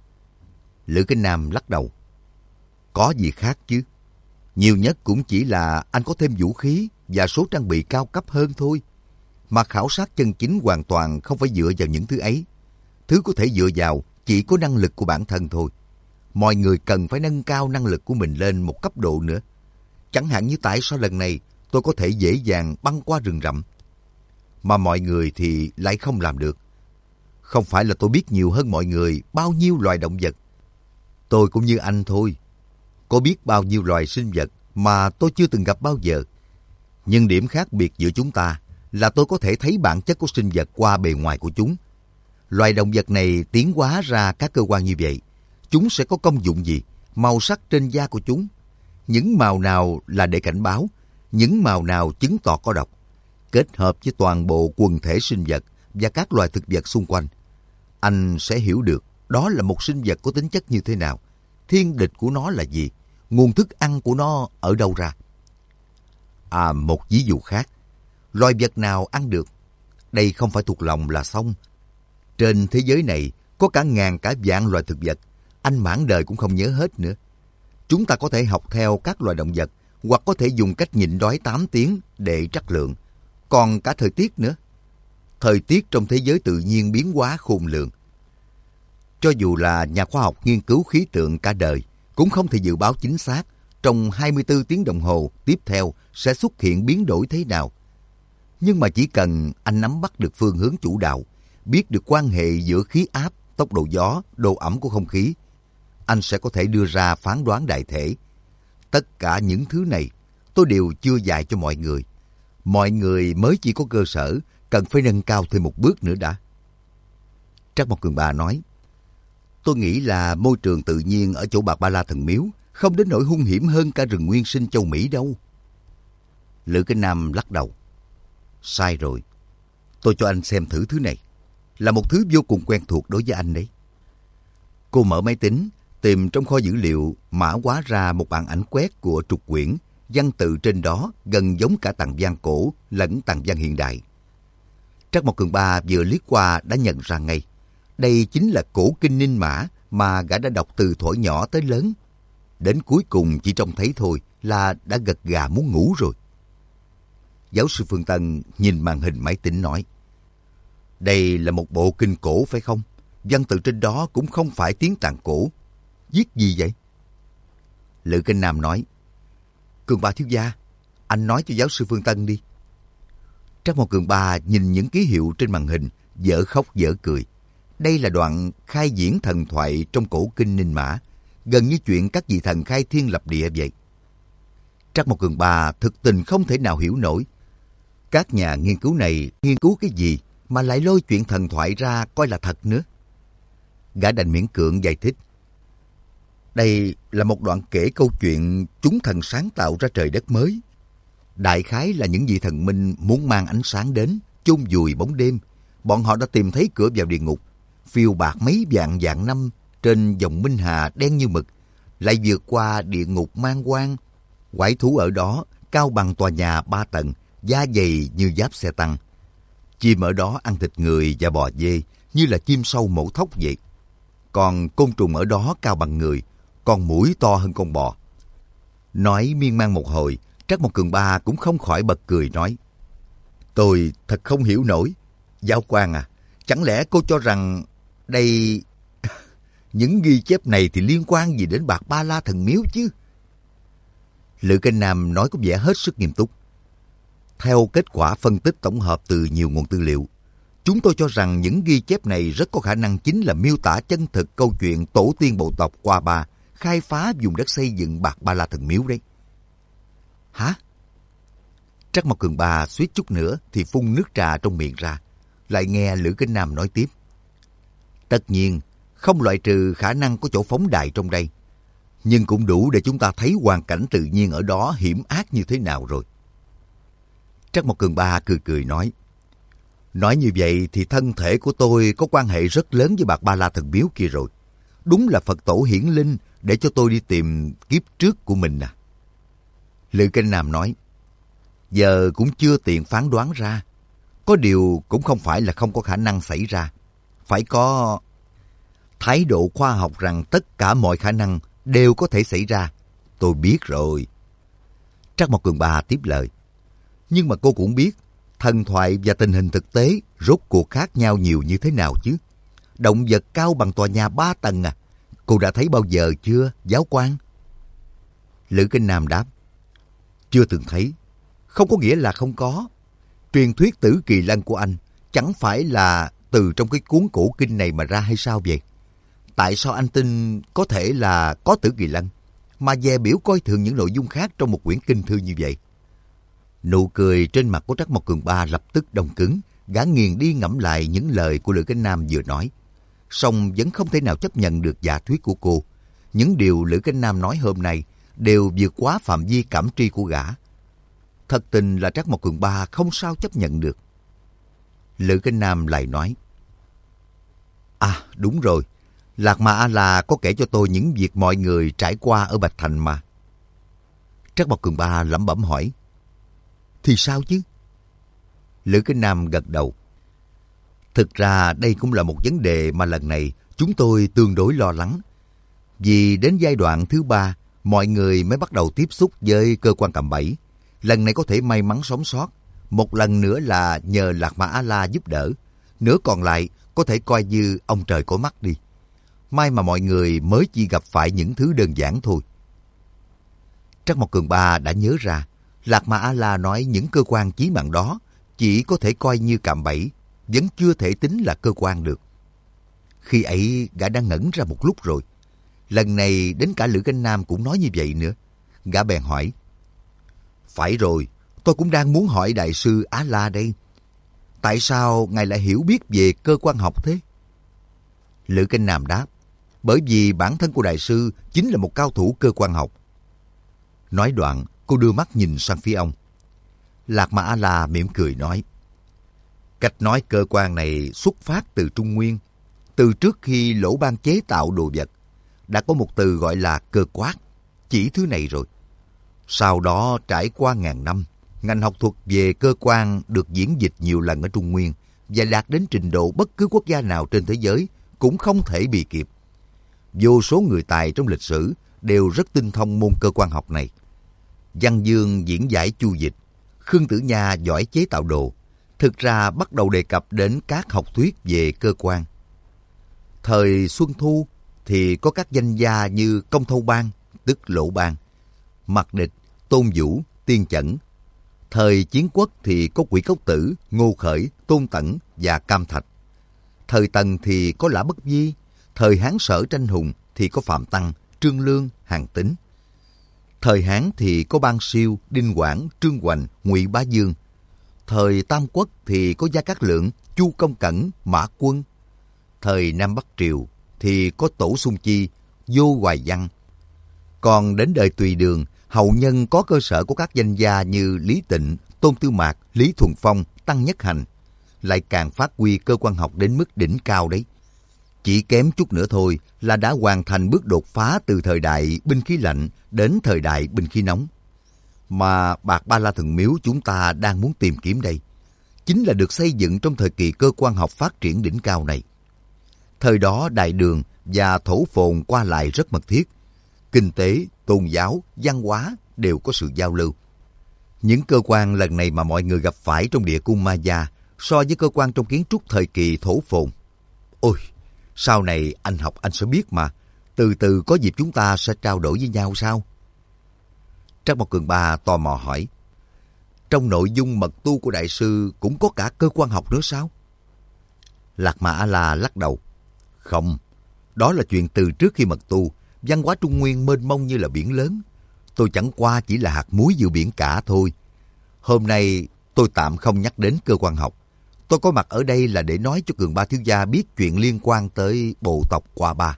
Lữ Kính Nam lắc đầu. Có gì khác chứ? Nhiều nhất cũng chỉ là anh có thêm vũ khí và số trang bị cao cấp hơn thôi. Mà khảo sát chân chính hoàn toàn không phải dựa vào những thứ ấy. Thứ có thể dựa vào chỉ có năng lực của bản thân thôi. Mọi người cần phải nâng cao năng lực của mình lên một cấp độ nữa. Chẳng hạn như tại sao lần này tôi có thể dễ dàng băng qua rừng rậm, mà mọi người thì lại không làm được. Không phải là tôi biết nhiều hơn mọi người bao nhiêu loài động vật. Tôi cũng như anh thôi. Có biết bao nhiêu loài sinh vật mà tôi chưa từng gặp bao giờ. Nhưng điểm khác biệt giữa chúng ta là tôi có thể thấy bản chất của sinh vật qua bề ngoài của chúng. Loài động vật này tiến hóa ra các cơ quan như vậy, chúng sẽ có công dụng gì? Màu sắc trên da của chúng, những màu nào là để cảnh báo, những màu nào chứng tỏ có độc, kết hợp với toàn bộ quần thể sinh vật và các loài thực vật xung quanh. Anh sẽ hiểu được đó là một sinh vật có tính chất như thế nào, thiên địch của nó là gì, nguồn thức ăn của nó ở đâu ra. Một ví dụ khác, loài vật nào ăn được? Đây không phải thuộc lòng là xong. Trên thế giới này có cả ngàn cả vạn loài thực vật, anh mãn đời cũng không nhớ hết nữa. Chúng ta có thể học theo các loài động vật, hoặc có thể dùng cách nhịn đói 8 tiếng để trắc lượng. Còn cả thời tiết nữa. Thời tiết trong thế giới tự nhiên biến hóa khôn lường. Cho dù là nhà khoa học nghiên cứu khí tượng cả đời, cũng không thể dự báo chính xác trong 24 tiếng đồng hồ tiếp theo sẽ xuất hiện biến đổi thế nào. Nhưng mà chỉ cần anh nắm bắt được phương hướng chủ đạo, biết được quan hệ giữa khí áp, tốc độ gió, độ ẩm của không khí, anh sẽ có thể đưa ra phán đoán đại thể. Tất cả những thứ này tôi đều chưa dạy cho mọi người. Mọi người mới chỉ có cơ sở, cần phải nâng cao thêm một bước nữa đã. Trác Mộc Cường Ba nói, tôi nghĩ là môi trường tự nhiên ở chỗ Bạc Ba La Thần Miếu không đến nỗi hung hiểm hơn cả rừng nguyên sinh châu Mỹ đâu. Lữ Kính Nam lắc đầu. Sai rồi. Tôi cho anh xem thử thứ này. Là một thứ vô cùng quen thuộc đối với anh đấy. Cô mở máy tính, tìm trong kho dữ liệu, mã hóa ra một bản ảnh quét của trục quyển, văn tự trên đó gần giống cả tạng văn cổ lẫn tạng văn hiện đại. Trác Mộc Cường Ba vừa liếc qua đã nhận ra ngay. Đây chính là cổ kinh Ninh Mã mà gã đã đọc từ thuở nhỏ tới lớn. Đến cuối cùng chỉ trông thấy thôi là đã gật gà muốn ngủ rồi. Giáo sư Phương Tân nhìn màn hình máy tính nói, đây là một bộ kinh cổ phải không? Văn tự trên đó cũng không phải tiếng Tạng cổ. Viết gì vậy? Lữ Kính Nam nói, Cường Ba thiếu gia, anh nói cho giáo sư Phương Tân đi. Trác Mộc Cường Ba nhìn những ký hiệu trên màn hình, dở khóc dở cười. Đây là đoạn khai diễn thần thoại trong cổ kinh Ninh Mã, gần như chuyện các vị thần khai thiên lập địa vậy. Trác Mộc Cường Ba thực tình không thể nào hiểu nổi. Các nhà nghiên cứu này nghiên cứu cái gì mà lại lôi chuyện thần thoại ra coi là thật nữa. Gã đành miễn cưỡng giải thích. Đây là một đoạn kể câu chuyện chúng thần sáng tạo ra trời đất mới. Đại khái là những vị thần minh muốn mang ánh sáng đến, chôn vùi bóng đêm. Bọn họ đã tìm thấy cửa vào địa ngục, phiêu bạt mấy vạn vạn năm trên dòng Minh Hà đen như mực, lại vượt qua địa ngục man hoang. Quái thú ở đó cao bằng tòa nhà 3 tầng, da dày như giáp xe tăng. Chim ở đó ăn thịt người và bò dê như là chim sâu mổ thóc vậy. Còn côn trùng ở đó cao bằng người, con muỗi to hơn con bò. Nói miên man một hồi, Trắc Mộc Cường Ba cũng không khỏi bật cười nói: Tôi thật không hiểu nổi. Giáo quan à, chẳng lẽ cô cho rằng đây... những ghi chép này thì liên quan gì đến Bạc Ba La Thần Miếu chứ? Lữ Kinh Nam nói có vẻ hết sức nghiêm túc. Theo kết quả phân tích tổng hợp từ nhiều nguồn tư liệu, chúng tôi cho rằng những ghi chép này rất có khả năng chính là miêu tả chân thực câu chuyện tổ tiên bộ tộc Qua Ba khai phá vùng đất xây dựng Bạc Ba La Thần Miếu đấy. Hả? Trắc Mộc Cường Ba suýt chút nữa thì phun nước trà trong miệng ra, lại nghe Lữ Kinh Nam nói tiếp. Tất nhiên, không loại trừ khả năng có chỗ phóng đài trong đây, nhưng cũng đủ để chúng ta thấy hoàn cảnh tự nhiên ở đó hiểm ác như thế nào rồi. Trắc Mộc Cường Ba cười cười nói: Nói như vậy thì thân thể của tôi có quan hệ rất lớn với Bạc Ba La Thần Miếu kia rồi. Đúng là Phật tổ hiển linh để cho tôi đi tìm kiếp trước của mình à. Lữ Kinh Nam nói: Giờ cũng chưa tiện phán đoán ra. Có điều cũng không phải là không có khả năng xảy ra. Phải có thái độ khoa học rằng tất cả mọi khả năng đều có thể xảy ra. Tôi biết rồi. Trắc Mộc Cường Ba tiếp lời: Nhưng mà cô cũng biết, thần thoại và tình hình thực tế rốt cuộc khác nhau nhiều như thế nào chứ. Động vật cao bằng tòa nhà 3 tầng à? Cô đã thấy bao giờ chưa, giáo quan? Lữ Kinh Nam đáp: Chưa từng thấy. Không có nghĩa là không có. Truyền thuyết Tử Kỳ Lân của anh chẳng phải là từ trong cái cuốn cổ kinh này mà ra hay sao vậy? Tại sao anh tin có thể là có Tử Kỳ Lân, mà dè biểu coi thường những nội dung khác trong một quyển kinh thư như vậy? Nụ cười trên mặt của Trắc Mộc Cường Ba lập tức đông cứng, gã nghiền đi ngẫm lại những lời của Lữ Kinh Nam vừa nói. Song vẫn không thể nào chấp nhận được giả thuyết của cô. Những điều Lữ Kinh Nam nói hôm nay đều vượt quá phạm vi cảm tri của gã. Thật tình là Trắc Mộc Cường Ba không sao chấp nhận được. Lữ Kinh Nam lại nói: À đúng rồi, Lạc Ma A-la có kể cho tôi những việc mọi người trải qua ở Bạch Thành mà. Trắc Mộc Cường Ba lẩm bẩm hỏi: Thì sao chứ? Lữ Kinh Nam gật đầu. Thực ra đây cũng là một vấn đề mà lần này chúng tôi tương đối lo lắng. Vì đến giai đoạn thứ 3, mọi người mới bắt đầu tiếp xúc với cơ quan cạm bẫy. Lần này có thể may mắn sống sót. Một lần nữa là nhờ Lạc Ma A-la giúp đỡ. Nửa còn lại có thể coi như ông trời có mắt đi. May mà mọi người mới chỉ gặp phải những thứ đơn giản thôi. Trắc Mộc Cường Ba đã nhớ ra, Lạc Ma A-la nói những cơ quan chí mạng đó chỉ có thể coi như cạm bẫy, vẫn chưa thể tính là cơ quan được. Khi ấy gã đã ngẩn ra một lúc rồi. Lần này đến cả Lữ Kinh Nam cũng nói như vậy nữa. Gã bèn hỏi: Phải rồi, tôi cũng đang muốn hỏi Đại sư Á-la đây. Tại sao ngài lại hiểu biết về cơ quan học thế? Lữ Kinh Nam đáp: Bởi vì bản thân của Đại sư chính là một cao thủ cơ quan học. Nói đoạn, cô đưa mắt nhìn sang phía ông. Lạc Ma A-la mỉm cười nói: Cách nói cơ quan này xuất phát từ Trung Nguyên. Từ trước khi Lỗ Ban chế tạo đồ vật, đã có một từ gọi là cơ quát, chỉ thứ này rồi. Sau đó trải qua ngàn năm, ngành học thuật về cơ quan được diễn dịch nhiều lần ở Trung Nguyên và đạt đến trình độ bất cứ quốc gia nào trên thế giới cũng không thể bì kịp. Vô số người tài trong lịch sử đều rất tinh thông môn cơ quan học này. Văn Dương diễn giải chu dịch, Khương Tử Nha giỏi chế tạo đồ, thực ra bắt đầu đề cập đến các học thuyết về cơ quan. Thời Xuân Thu thì có các danh gia như Công Thâu Bang, tức Lỗ Bang, Mạc Địch, Tôn Vũ, Tiên Chẩn. Thời Chiến Quốc thì có Quỷ Cốc Tử, Ngô Khởi, Tôn Tẩn và Cam Thạch. Thời Tần thì có Lã Bất Vi. Thời Hán Sở Tranh Hùng thì có Phạm Tăng, Trương Lương, Hàn Tín. Thời Hán thì có Ban Siêu, Đinh Quảng, Trương Hoành, Ngụy Bá Dương. Thời Tam Quốc thì có Gia Cát Lượng, Chu Công Cẩn, Mã Quân. Thời Nam Bắc Triều thì có Tổ Sung Chi, Vô Hoài Văn, Còn đến đời Tùy Đường, hậu nhân có cơ sở của các danh gia như Lý Tịnh, Tôn Tư Mạc, Lý Thuần Phong, Tăng Nhất Hành, lại càng phát huy cơ quan học đến mức đỉnh cao đấy. Chỉ kém chút nữa thôi là đã hoàn thành bước đột phá từ thời đại binh khí lạnh đến thời đại binh khí nóng. Mà Bạc Ba La Thần Miếu chúng ta đang muốn tìm kiếm đây, chính là được xây dựng trong thời kỳ cơ quan học phát triển đỉnh cao này. Thời đó Đại Đường và Thổ Phồn qua lại rất mật thiết. Kinh tế, tôn giáo, văn hóa đều có sự giao lưu. Những cơ quan lần này mà mọi người gặp phải trong địa cung Maya so với cơ quan trong kiến trúc thời kỳ Thổ Phồn. Ôi, sau này anh học anh sẽ biết mà. Từ từ có dịp chúng ta sẽ trao đổi với nhau sao? Trác Mộc Cường Ba tò mò hỏi. Trong nội dung mật tu của đại sư cũng có cả cơ quan học nữa sao? Lạc Ma A-la lắc đầu. Không, đó là chuyện từ trước khi mật tu. Văn hóa Trung Nguyên mênh mông như là biển lớn. Tôi chẳng qua chỉ là hạt muối giữa biển cả thôi. Hôm nay tôi tạm không nhắc đến cơ quan học. Tôi có mặt ở đây là để nói cho Cường Ba thiếu gia biết chuyện liên quan tới bộ tộc Qua Ba.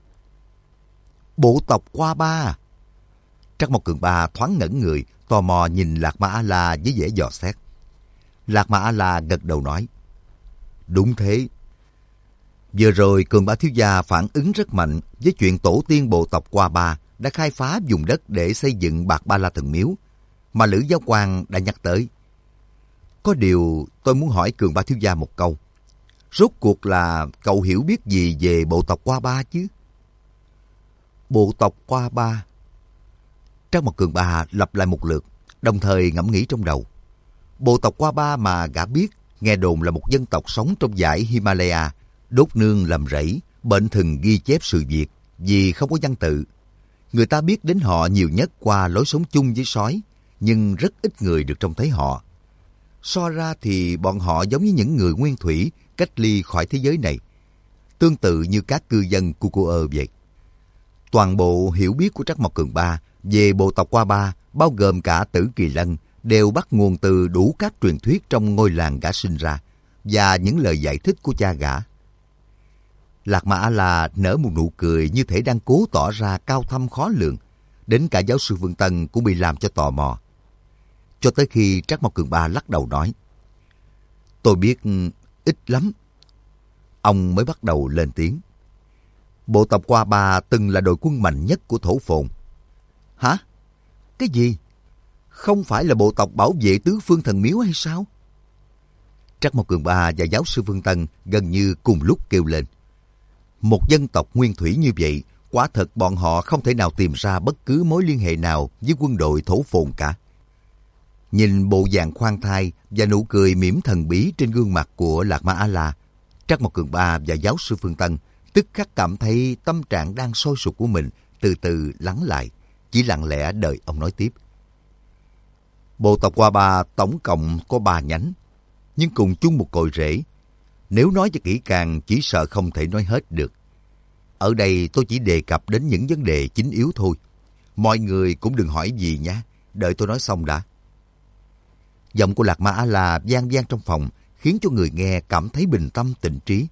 Bộ tộc Qua Ba? Trác Mộc Cường Ba thoáng ngẩn người, tò mò nhìn Lạc Ma A-la với vẻ dò xét. Lạc Ma A-la gật đầu nói. Đúng thế. Vừa rồi Cường Ba thiếu gia phản ứng rất mạnh với chuyện tổ tiên bộ tộc Qua Ba đã khai phá vùng đất để xây dựng Bạc Ba La Thần Miếu, mà Lữ Giáo Quan đã nhắc tới. Có điều tôi muốn hỏi Cường Ba thiếu gia một câu. Rốt cuộc là cậu hiểu biết gì về bộ tộc Qua Ba chứ? Bộ tộc Qua Ba? Trác Mộc Cường Ba lặp lại một lượt, đồng thời ngẫm nghĩ trong đầu. Bộ tộc Qua Ba mà gã biết, nghe đồn là một dân tộc sống trong dãy Himalaya, đốt nương làm rẫy, bệnh thần ghi chép sự việc vì không có văn tự. Người ta biết đến họ nhiều nhất qua lối sống chung với sói, nhưng rất ít người được trông thấy họ. So ra thì bọn họ giống như những người nguyên thủy cách ly khỏi thế giới này, tương tự như các cư dân Cucuơ vậy. Toàn bộ hiểu biết của Trác Mộc Cường Ba về bộ tộc Qua Ba, bao gồm cả Tử Kỳ Lân, đều bắt nguồn từ đủ các truyền thuyết trong ngôi làng gã sinh ra và những lời giải thích của cha gã. Lạc Ma A-la nở một nụ cười như thể đang cố tỏ ra cao thâm khó lường. Đến cả giáo sư Vương Tân cũng bị làm cho tò mò. Cho tới khi Trác Mộc Cường Ba lắc đầu nói. Tôi biết ít lắm. Ông mới bắt đầu lên tiếng. Bộ tộc Qua Ba từng là đội quân mạnh nhất của Thổ Phồn. Hả? Cái gì? Không phải là bộ tộc bảo vệ tứ phương thần miếu hay sao? Trác Mộc Cường Ba và giáo sư Vương Tân gần như cùng lúc kêu lên. Một dân tộc nguyên thủy như vậy, quả thật bọn họ không thể nào tìm ra bất cứ mối liên hệ nào với quân đội Thổ Phồn cả. Nhìn bộ dạng khoan thai và nụ cười mỉm thần bí trên gương mặt của Lạc Ma A-la, Trác Mộc Cường Ba và giáo sư Phương Tân tức khắc cảm thấy tâm trạng đang sôi sục của mình từ từ lắng lại, chỉ lặng lẽ đợi ông nói tiếp. Bộ tộc Qua Ba tổng cộng có 3 nhánh, nhưng cùng chung một cội rễ. Nếu nói cho kỹ càng chỉ sợ không thể nói hết được. Ở đây tôi chỉ đề cập đến những vấn đề chính yếu thôi. Mọi người cũng đừng hỏi gì nhé, đợi tôi nói xong đã. Giọng của Lạc Ma A-la vang vang trong phòng, khiến cho người nghe cảm thấy bình tâm tịnh trí.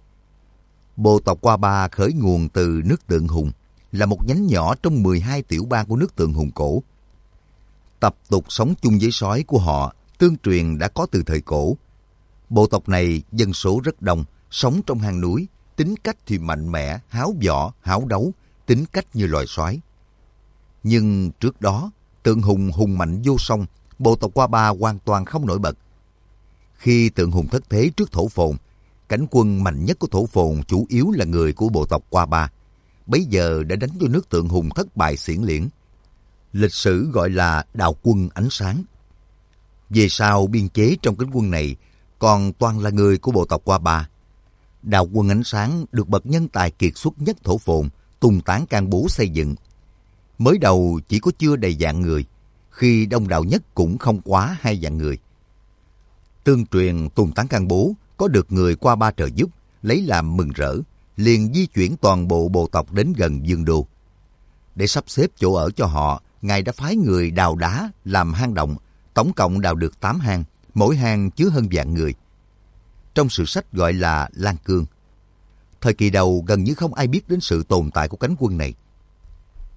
Bộ tộc Qua Ba khởi nguồn từ nước Tượng Hùng, là một nhánh nhỏ trong 12 tiểu bang của nước Tượng Hùng cổ. Tập tục sống chung với sói của họ tương truyền đã có từ thời cổ. Bộ tộc này dân số rất đông, sống trong hang núi, tính cách thì mạnh mẽ, háo võ, háo đấu, tính cách như loài sói. Nhưng trước đó, Tượng Hùng hùng mạnh vô song, bộ tộc Qua Ba hoàn toàn không nổi bật. Khi Tượng Hùng thất thế trước Thổ Phồn, cánh quân mạnh nhất của Thổ Phồn chủ yếu là người của bộ tộc Qua Ba. Bấy giờ đã đánh cho nước Tượng Hùng thất bại xiển liễn. Lịch sử gọi là Đạo quân ánh sáng. Về sau biên chế trong cánh quân này còn toàn là người của bộ tộc Qua Ba. Đạo quân ánh sáng được bậc nhân tài kiệt xuất nhất Thổ Phồn, Tùng Tán Can Bố xây dựng. Mới đầu chỉ có chưa đầy vạn người, khi đông đảo nhất cũng không quá 2 vạn người. Tương truyền Tùng Tán Can Bố có được người Qua Ba trợ giúp, lấy làm mừng rỡ, liền di chuyển toàn bộ bộ tộc đến gần Dương Đô. Để sắp xếp chỗ ở cho họ, Ngài đã phái người đào đá làm hang động, tổng cộng đào được 8 hang, mỗi hang chứa hơn vạn người. Trong sử sách gọi là Lan Cương. Thời kỳ đầu gần như không ai biết đến sự tồn tại của cánh quân này.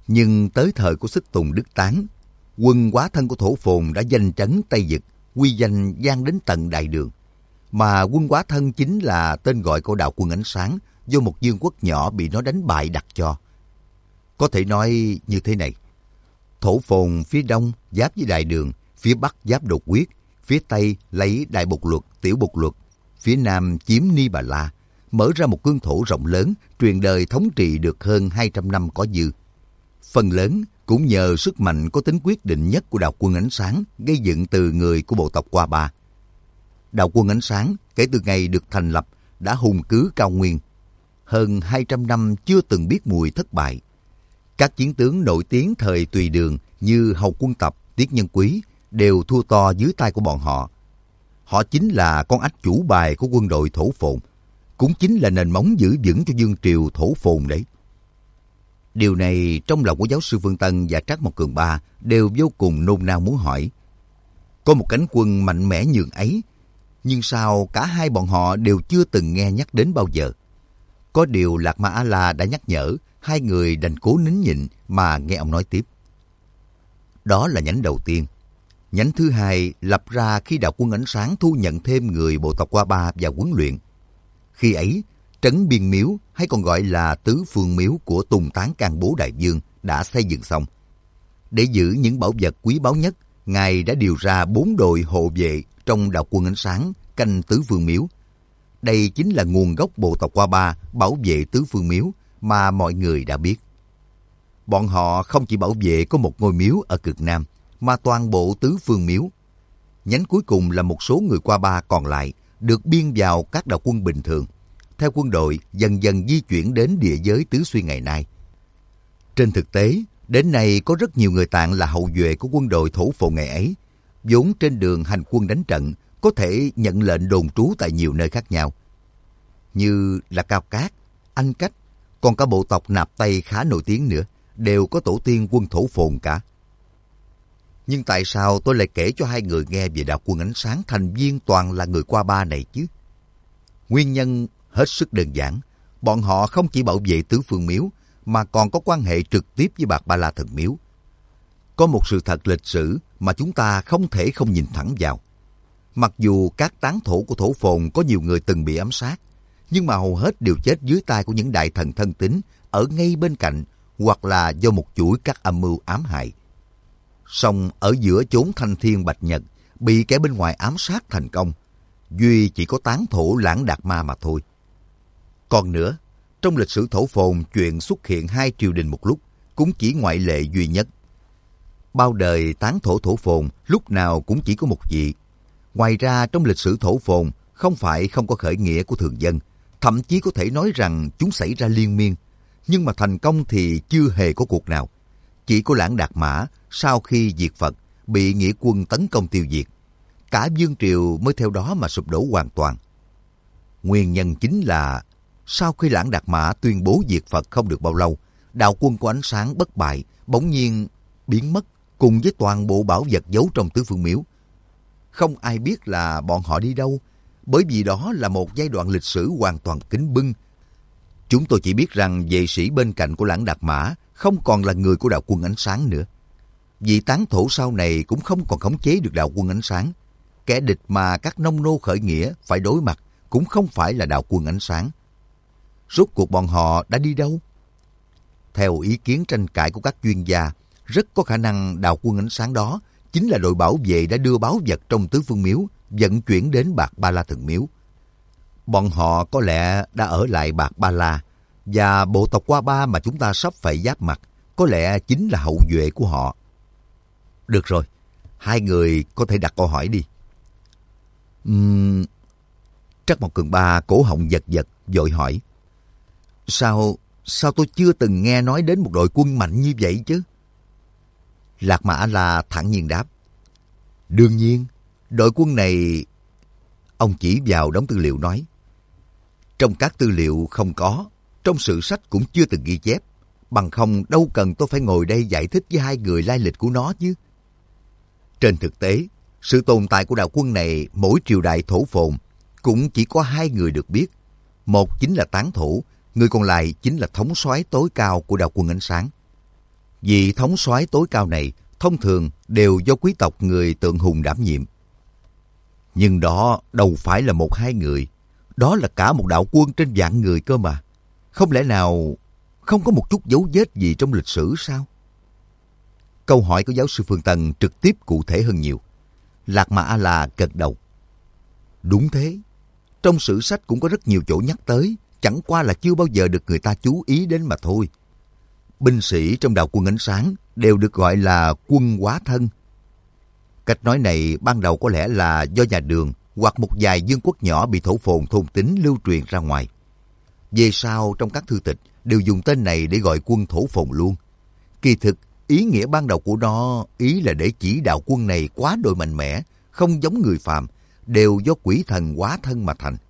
Nhưng tới thời của Xích Tùng Đức Tán, quân quá thân của Thổ Phồn đã danh chấn Tây Vực, uy danh vang đến tận Đại Đường. Mà quân quá thân chính là tên gọi của đạo quân ánh sáng do một vương quốc nhỏ bị nó đánh bại đặt cho. Có thể nói như thế này: Thổ Phồn phía đông giáp với Đại Đường, phía bắc giáp Đột Quyết, phía tây lấy Đại Bột Luật, Tiểu Bột Luật, phía nam chiếm Ni Bà La, mở ra một cương thổ rộng lớn, truyền đời thống trị được hơn 200 năm có dư. Phần lớn cũng nhờ sức mạnh có tính quyết định nhất của đạo quân ánh sáng gây dựng từ người của bộ tộc Qua Ba. Đạo quân ánh sáng kể từ ngày được thành lập đã hùng cứ cao nguyên. Hơn 200 năm chưa từng biết mùi thất bại. Các chiến tướng nổi tiếng thời Tùy Đường như Hầu Quân Tập, Tiết Nhân Quý đều thua to dưới tay của bọn họ. Họ chính là con ách chủ bài của quân đội Thổ Phồn, cũng chính là nền móng giữ vững cho vương triều Thổ Phồn đấy. Điều này trong lòng của giáo sư Vương Tân và Trác Mộc Cường Ba đều vô cùng nôn nao muốn hỏi. Có một cánh quân mạnh mẽ nhường ấy, nhưng sao cả hai bọn họ đều chưa từng nghe nhắc đến bao giờ? Có điều Lạc Ma A-la đã nhắc nhở, hai người đành cố nín nhịn mà nghe ông nói tiếp. Đó là nhánh đầu tiên. Nhánh thứ hai lập ra khi đạo quân ánh sáng thu nhận thêm người bộ tộc Qua Ba và huấn luyện. Khi ấy, trấn Biên Miếu hay còn gọi là Tứ Phương Miếu của Tùng Tán Can Bố Đại Vương đã xây dựng xong. Để giữ những bảo vật quý báu nhất, Ngài đã điều ra 4 đội hộ vệ trong đạo quân ánh sáng canh Tứ Phương Miếu. Đây chính là nguồn gốc bộ tộc Qua Ba bảo vệ Tứ Phương Miếu mà mọi người đã biết. Bọn họ không chỉ bảo vệ có một ngôi miếu ở cực Nam, mà toàn bộ Tứ Phương Miếu. Nhánh cuối cùng là một số người Qua Ba còn lại được biên vào các đạo quân bình thường, theo quân đội dần dần di chuyển đến địa giới Tứ Xuyên ngày nay. Trên thực tế, đến nay có rất nhiều người Tạng là hậu duệ của quân đội Thổ Phồn ngày ấy, vốn trên đường hành quân đánh trận có thể nhận lệnh đồn trú tại nhiều nơi khác nhau, như là Cao Cát, Anh Cách, còn cả bộ tộc Nạp Tây khá nổi tiếng nữa, đều có tổ tiên quân Thổ Phồn cả. Nhưng tại sao tôi lại kể cho hai người nghe về đạo quân ánh sáng thành viên toàn là người Qua Ba này chứ? Nguyên nhân hết sức đơn giản, bọn họ không chỉ bảo vệ Tứ Phương Miếu mà còn có quan hệ trực tiếp với Bạc Ba La Thần Miếu. Có một sự thật lịch sử mà chúng ta không thể không nhìn thẳng vào. Mặc dù các tán thổ của Thổ Phồn có nhiều người từng bị ám sát, nhưng mà hầu hết đều chết dưới tay của những đại thần thân tín ở ngay bên cạnh, hoặc là do một chuỗi các âm mưu ám hại. Song ở giữa chốn thanh thiên bạch nhật, bị kẻ bên ngoài ám sát thành công, duy chỉ có tán thổ Lãng Đạt Ma mà thôi. Còn nữa, trong lịch sử Thổ Phồn chuyện xuất hiện hai triều đình một lúc cũng chỉ ngoại lệ duy nhất. Bao đời tán thổ Thổ Phồn lúc nào cũng chỉ có một vị. Ngoài ra trong lịch sử Thổ Phồn không phải không có khởi nghĩa của thường dân, thậm chí có thể nói rằng chúng xảy ra liên miên, nhưng mà thành công thì chưa hề có cuộc nào. Chỉ có Lãng Đạt Mã sau khi diệt Phật bị nghĩa quân tấn công tiêu diệt, cả vương triều mới theo đó mà sụp đổ hoàn toàn. Nguyên nhân chính là sau khi Lãng Đạt Mã tuyên bố diệt Phật không được bao lâu, đạo quân của ánh sáng bất bại bỗng nhiên biến mất cùng với toàn bộ bảo vật giấu trong Tứ Phương Miếu. Không ai biết là bọn họ đi đâu, bởi vì đó là một giai đoạn lịch sử hoàn toàn kín bưng. Chúng tôi chỉ biết rằng vệ sĩ bên cạnh của Lãng Đạt Mã không còn là người của đạo quân ánh sáng nữa. Vị tán thổ sau này cũng không còn khống chế được đạo quân ánh sáng. Kẻ địch mà các nông nô khởi nghĩa phải đối mặt cũng không phải là đạo quân ánh sáng. Rốt cuộc bọn họ đã đi đâu? Theo ý kiến tranh cãi của các chuyên gia, rất có khả năng đạo quân ánh sáng đó chính là đội bảo vệ đã đưa báu vật trong Tứ Phương Miếu vận chuyển đến Bạc Ba La Thần Miếu. Bọn họ có lẽ đã ở lại Bạc Ba La, và bộ tộc Qua Ba mà chúng ta sắp phải giáp mặt có lẽ chính là hậu duệ của họ. Được rồi, hai người có thể đặt câu hỏi đi. Trác Mộc Cường Ba cổ họng giật giật, vội hỏi. Sao tôi chưa từng nghe nói đến một đội quân mạnh như vậy chứ? Lạc Ma A-la thản nhiên đáp. Đương nhiên, đội quân này... Ông chỉ vào đống tư liệu nói. Trong các tư liệu không có, trong sử sách cũng chưa từng ghi chép. Bằng không đâu cần tôi phải ngồi đây giải thích với hai người lai lịch của nó chứ. Trên thực tế, sự tồn tại của đạo quân này mỗi triều đại Thổ Phồn cũng chỉ có hai người được biết. Một chính là tán thổ, người còn lại chính là thống soái tối cao của đạo quân ánh sáng. Vị thống soái tối cao này thông thường đều do quý tộc người Tượng Hùng đảm nhiệm. Nhưng đó đâu phải là một hai người, đó là cả một đạo quân trên vạn người cơ mà. Không lẽ nào không có một chút dấu vết gì trong lịch sử sao? Câu hỏi của giáo sư Phương Tân trực tiếp cụ thể hơn nhiều. Lạc Mà A-la gật đầu. Đúng thế, trong sử sách cũng có rất nhiều chỗ nhắc tới, chẳng qua là chưa bao giờ được người ta chú ý đến mà thôi. Binh sĩ trong đạo quân ánh sáng đều được gọi là quân hóa thân. Cách nói này ban đầu có lẽ là do nhà Đường hoặc một vài vương quốc nhỏ bị thổ phồn thôn tính lưu truyền ra ngoài. Về sau trong các thư tịch đều dùng tên này để gọi quân thổ phồn luôn. Kỳ thực, ý nghĩa ban đầu của nó ý là để chỉ đạo quân này quá đỗi mạnh mẽ, không giống người phàm, đều do quỷ thần hóa thân mà thành.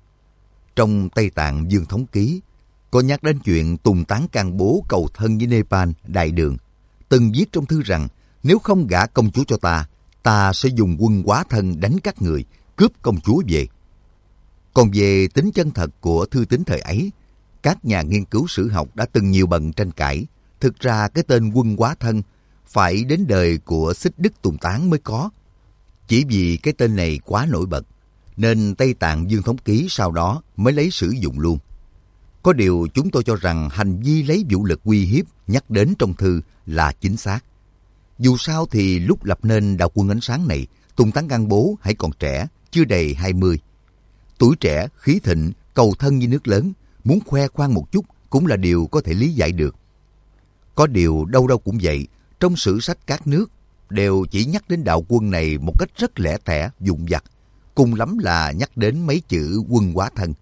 Trong Tây Tạng Dương Thống Ký, có nhắc đến chuyện Tùng Tán Can Bố cầu thân với Nepal, Đại Đường. Từng viết trong thư rằng, nếu không gả công chúa cho ta, ta sẽ dùng quân hóa thân đánh các người, cướp công chúa về. Còn về tính chân thật của thư tín thời ấy, các nhà nghiên cứu sử học đã từng nhiều bận tranh cãi. Thực ra cái tên quân hóa thân phải đến đời của Xích Đức Tùng Tán mới có. Chỉ vì cái tên này quá nổi bật, nên Tây Tạng Dương Thống Ký sau đó mới lấy sử dụng luôn. Có điều chúng tôi cho rằng hành vi lấy vũ lực uy hiếp nhắc đến trong thư là chính xác. Dù sao thì lúc lập nên đạo quân ánh sáng này, Tùng Tán Can Bố hãy còn trẻ, chưa đầy 20. Tuổi trẻ, khí thịnh, cầu thân như nước lớn, muốn khoe khoang một chút cũng là điều có thể lý giải được. Có điều đâu đâu cũng vậy, trong sử sách các nước đều chỉ nhắc đến đạo quân này một cách rất lẻ tẻ, vụn vặt, cùng lắm là nhắc đến mấy chữ quân hóa thân.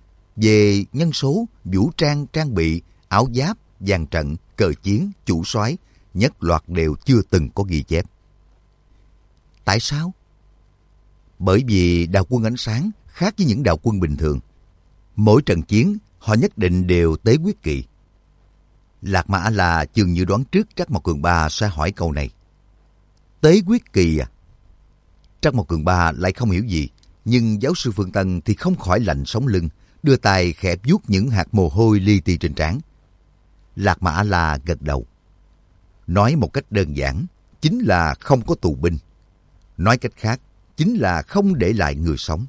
Về nhân số, vũ trang, trang bị, áo giáp, dàn trận, cờ chiến, chủ soái, nhất loạt đều chưa từng có ghi chép. Tại sao? Bởi vì đạo quân ánh sáng khác với những đạo quân bình thường. Mỗi trận chiến, họ nhất định đều tế quyết kỵ. Lạc Mà A-la chừng như đoán trước Trắc Mộc Cường Ba sẽ hỏi câu này. Tế quyết kỳ à? Trắc Mộc Cường Ba lại không hiểu gì, nhưng giáo sư Phương Tân thì không khỏi lạnh sống lưng, đưa tay khẽ vuốt những hạt mồ hôi li ti trên trán. Lạc Mà A-la gật đầu. Nói một cách đơn giản, chính là không có tù binh. Nói cách khác, chính là không để lại người sống.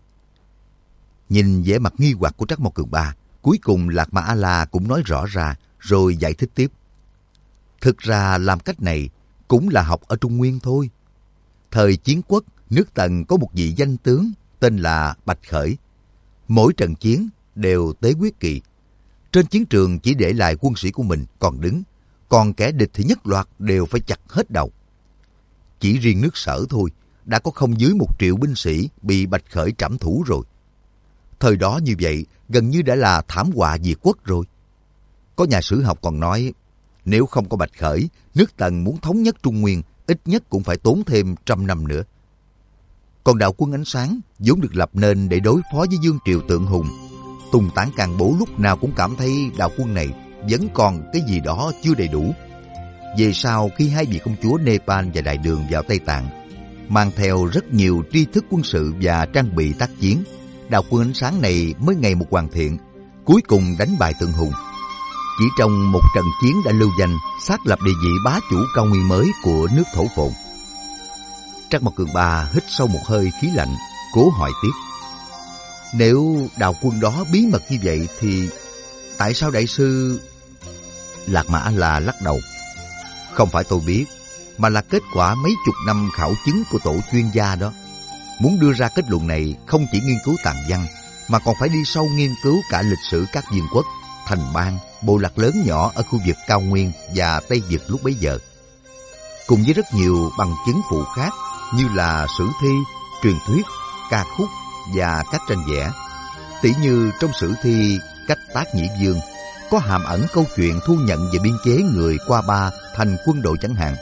Nhìn vẻ mặt nghi hoặc của Trắc Mộc Cường Ba, cuối cùng Lạc Mà A-la cũng nói rõ ra, rồi giải thích tiếp. Thực ra làm cách này cũng là học ở Trung Nguyên thôi. Thời Chiến Quốc, nước Tần có một vị danh tướng tên là Bạch Khởi. Mỗi trận chiến đều tế quyết kỵ. Trên chiến trường chỉ để lại quân sĩ của mình còn đứng, còn kẻ địch thì nhất loạt đều phải chặt hết đầu. Chỉ riêng nước Sở thôi, đã có không dưới 1 triệu binh sĩ bị Bạch Khởi trảm thủ rồi. Thời đó như vậy, gần như đã là thảm họa diệt quốc rồi. Có nhà sử học còn nói, nếu không có Bạch Khởi, nước Tần muốn thống nhất Trung Nguyên, ít nhất cũng phải tốn thêm 100 năm nữa. Còn đạo quân ánh sáng vốn được lập nên để đối phó với vương triều Tượng Hùng. Tùng Tán Can Bố lúc nào cũng cảm thấy đạo quân này vẫn còn cái gì đó chưa đầy đủ. Về sau khi hai vị công chúa Nepal và Đại Đường vào Tây Tạng, mang theo rất nhiều tri thức quân sự và trang bị tác chiến, đạo quân ánh sáng này mới ngày một hoàn thiện, cuối cùng đánh bại Tượng Hùng. Chỉ trong một trận chiến đã lưu danh, xác lập địa vị bá chủ cao nguyên mới của nước thổ phồn. Trắc Mộc Cường Ba hít sâu một hơi khí lạnh, cố hỏi tiếp. Nếu đạo quân đó bí mật như vậy thì tại sao đại sư... Lạc Mà A-la lắc đầu. Không phải tôi biết, mà là kết quả mấy chục năm khảo chứng của tổ chuyên gia đó. Muốn đưa ra kết luận này không chỉ nghiên cứu tàn văn, mà còn phải đi sâu nghiên cứu cả lịch sử các vương quốc, thành bang, bộ lạc lớn nhỏ ở khu vực cao nguyên và Tây Vực lúc bấy giờ. Cùng với rất nhiều bằng chứng phụ khác như là sử thi, truyền thuyết, ca khúc và các tranh vẽ. Tỉ như trong sử thi Cách Tác Nhĩ Vương có hàm ẩn câu chuyện thu nhận về biên chế người qua ba thành quân đội chẳng hạn.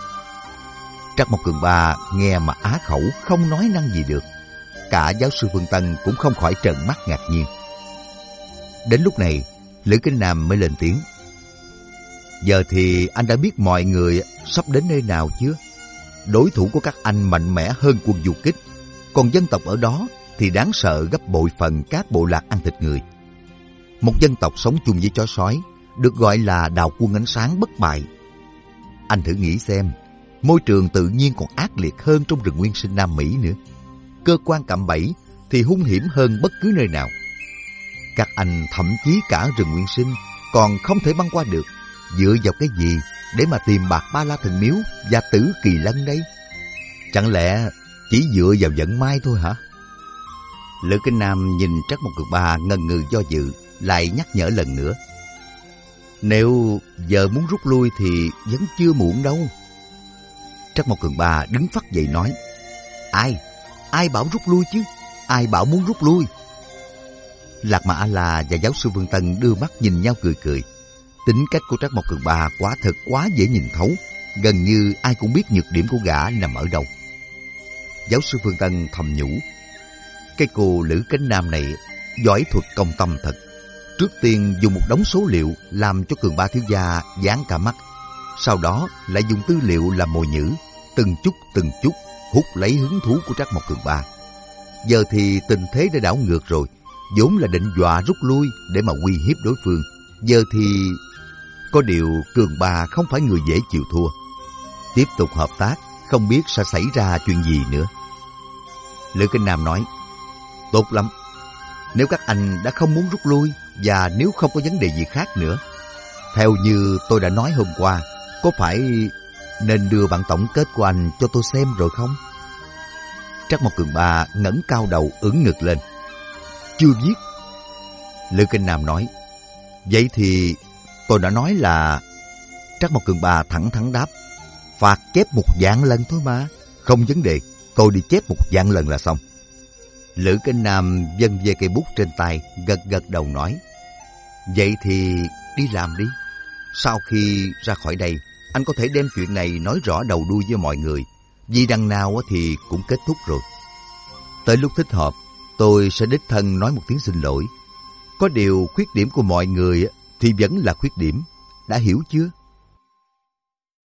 Trắc Mộc Cường Ba nghe mà á khẩu không nói năng gì được. Cả giáo sư Phương Tân cũng không khỏi trợn mắt ngạc nhiên. Đến lúc này, Lữ Kinh Nam mới lên tiếng. Giờ thì anh đã biết mọi người sắp đến nơi nào chưa? Đối thủ của các anh mạnh mẽ hơn quân du kích, còn dân tộc ở đó thì đáng sợ gấp bội phần các bộ lạc ăn thịt người. Một dân tộc sống chung với chó sói, được gọi là đạo quân ánh sáng bất bại, Anh thử nghĩ xem, môi trường tự nhiên còn ác liệt hơn trong rừng nguyên sinh Nam Mỹ nữa. Cơ quan cạm bẫy thì hung hiểm hơn bất cứ nơi nào. Các anh thậm chí cả rừng nguyên sinh còn không thể băng qua được. Dựa vào cái gì để mà tìm Bạc Ba La Thần Miếu và Tử Kỳ Lân đây? Chẳng lẽ chỉ dựa vào vận may thôi hả? Lữ Kinh Nam nhìn Trắc Mộc Cường Ba ngần ngừ do dự, lại nhắc nhở lần nữa. Nếu giờ muốn rút lui thì vẫn chưa muộn đâu. Trắc Mộc Cường Ba đứng phắt dậy nói. Ai bảo rút lui chứ? Ai bảo muốn rút lui? Lạc Mà A-la và giáo sư Vương Tân đưa mắt nhìn nhau cười cười. Tính cách của Trắc Mộc Cường Ba quả thật quá dễ nhìn thấu, gần như ai cũng biết nhược điểm của gã nằm ở đâu. Giáo sư Vương Tân thầm nhủ, cái cô Lữ Cánh Nam này giỏi thuật công tâm thật. Trước tiên dùng một đống số liệu làm cho Cường Ba thiếu gia dán cả mắt, sau đó lại dùng tư liệu làm mồi nhử, từng chút hút lấy hứng thú của Trắc Mộc Cường Ba. Giờ thì tình thế đã đảo ngược rồi, vốn là định dọa rút lui để mà uy hiếp đối phương. Giờ thì có điều Cường Ba không phải người dễ chịu thua. Tiếp tục hợp tác, không biết sẽ xảy ra chuyện gì nữa. Lữ Kinh Nam nói, tốt lắm. Nếu các anh đã không muốn rút lui và nếu không có vấn đề gì khác nữa, theo như tôi đã nói hôm qua, có phải nên đưa bản tổng kết của anh cho tôi xem rồi không? Trắc Mộc Cường Ba ngẩng cao đầu ưỡn ngực lên. Chưa viết. Lữ Kinh Nam nói, vậy thì tôi đã nói là... Trắc Mộc Cường Ba thẳng thắn đáp, phạt chép 1,000 lần thôi mà. Không vấn đề, tôi đi chép 1,000 lần là xong. Lữ Kinh Nam vân về cây bút trên tay, gật đầu nói, vậy thì đi làm đi. Sau khi ra khỏi đây, anh có thể đem chuyện này nói rõ đầu đuôi với mọi người. Vì đằng nào thì cũng kết thúc rồi. Tới lúc thích hợp, tôi sẽ đích thân nói một tiếng xin lỗi. Có điều khuyết điểm của mọi người thì vẫn là khuyết điểm. Đã hiểu chưa?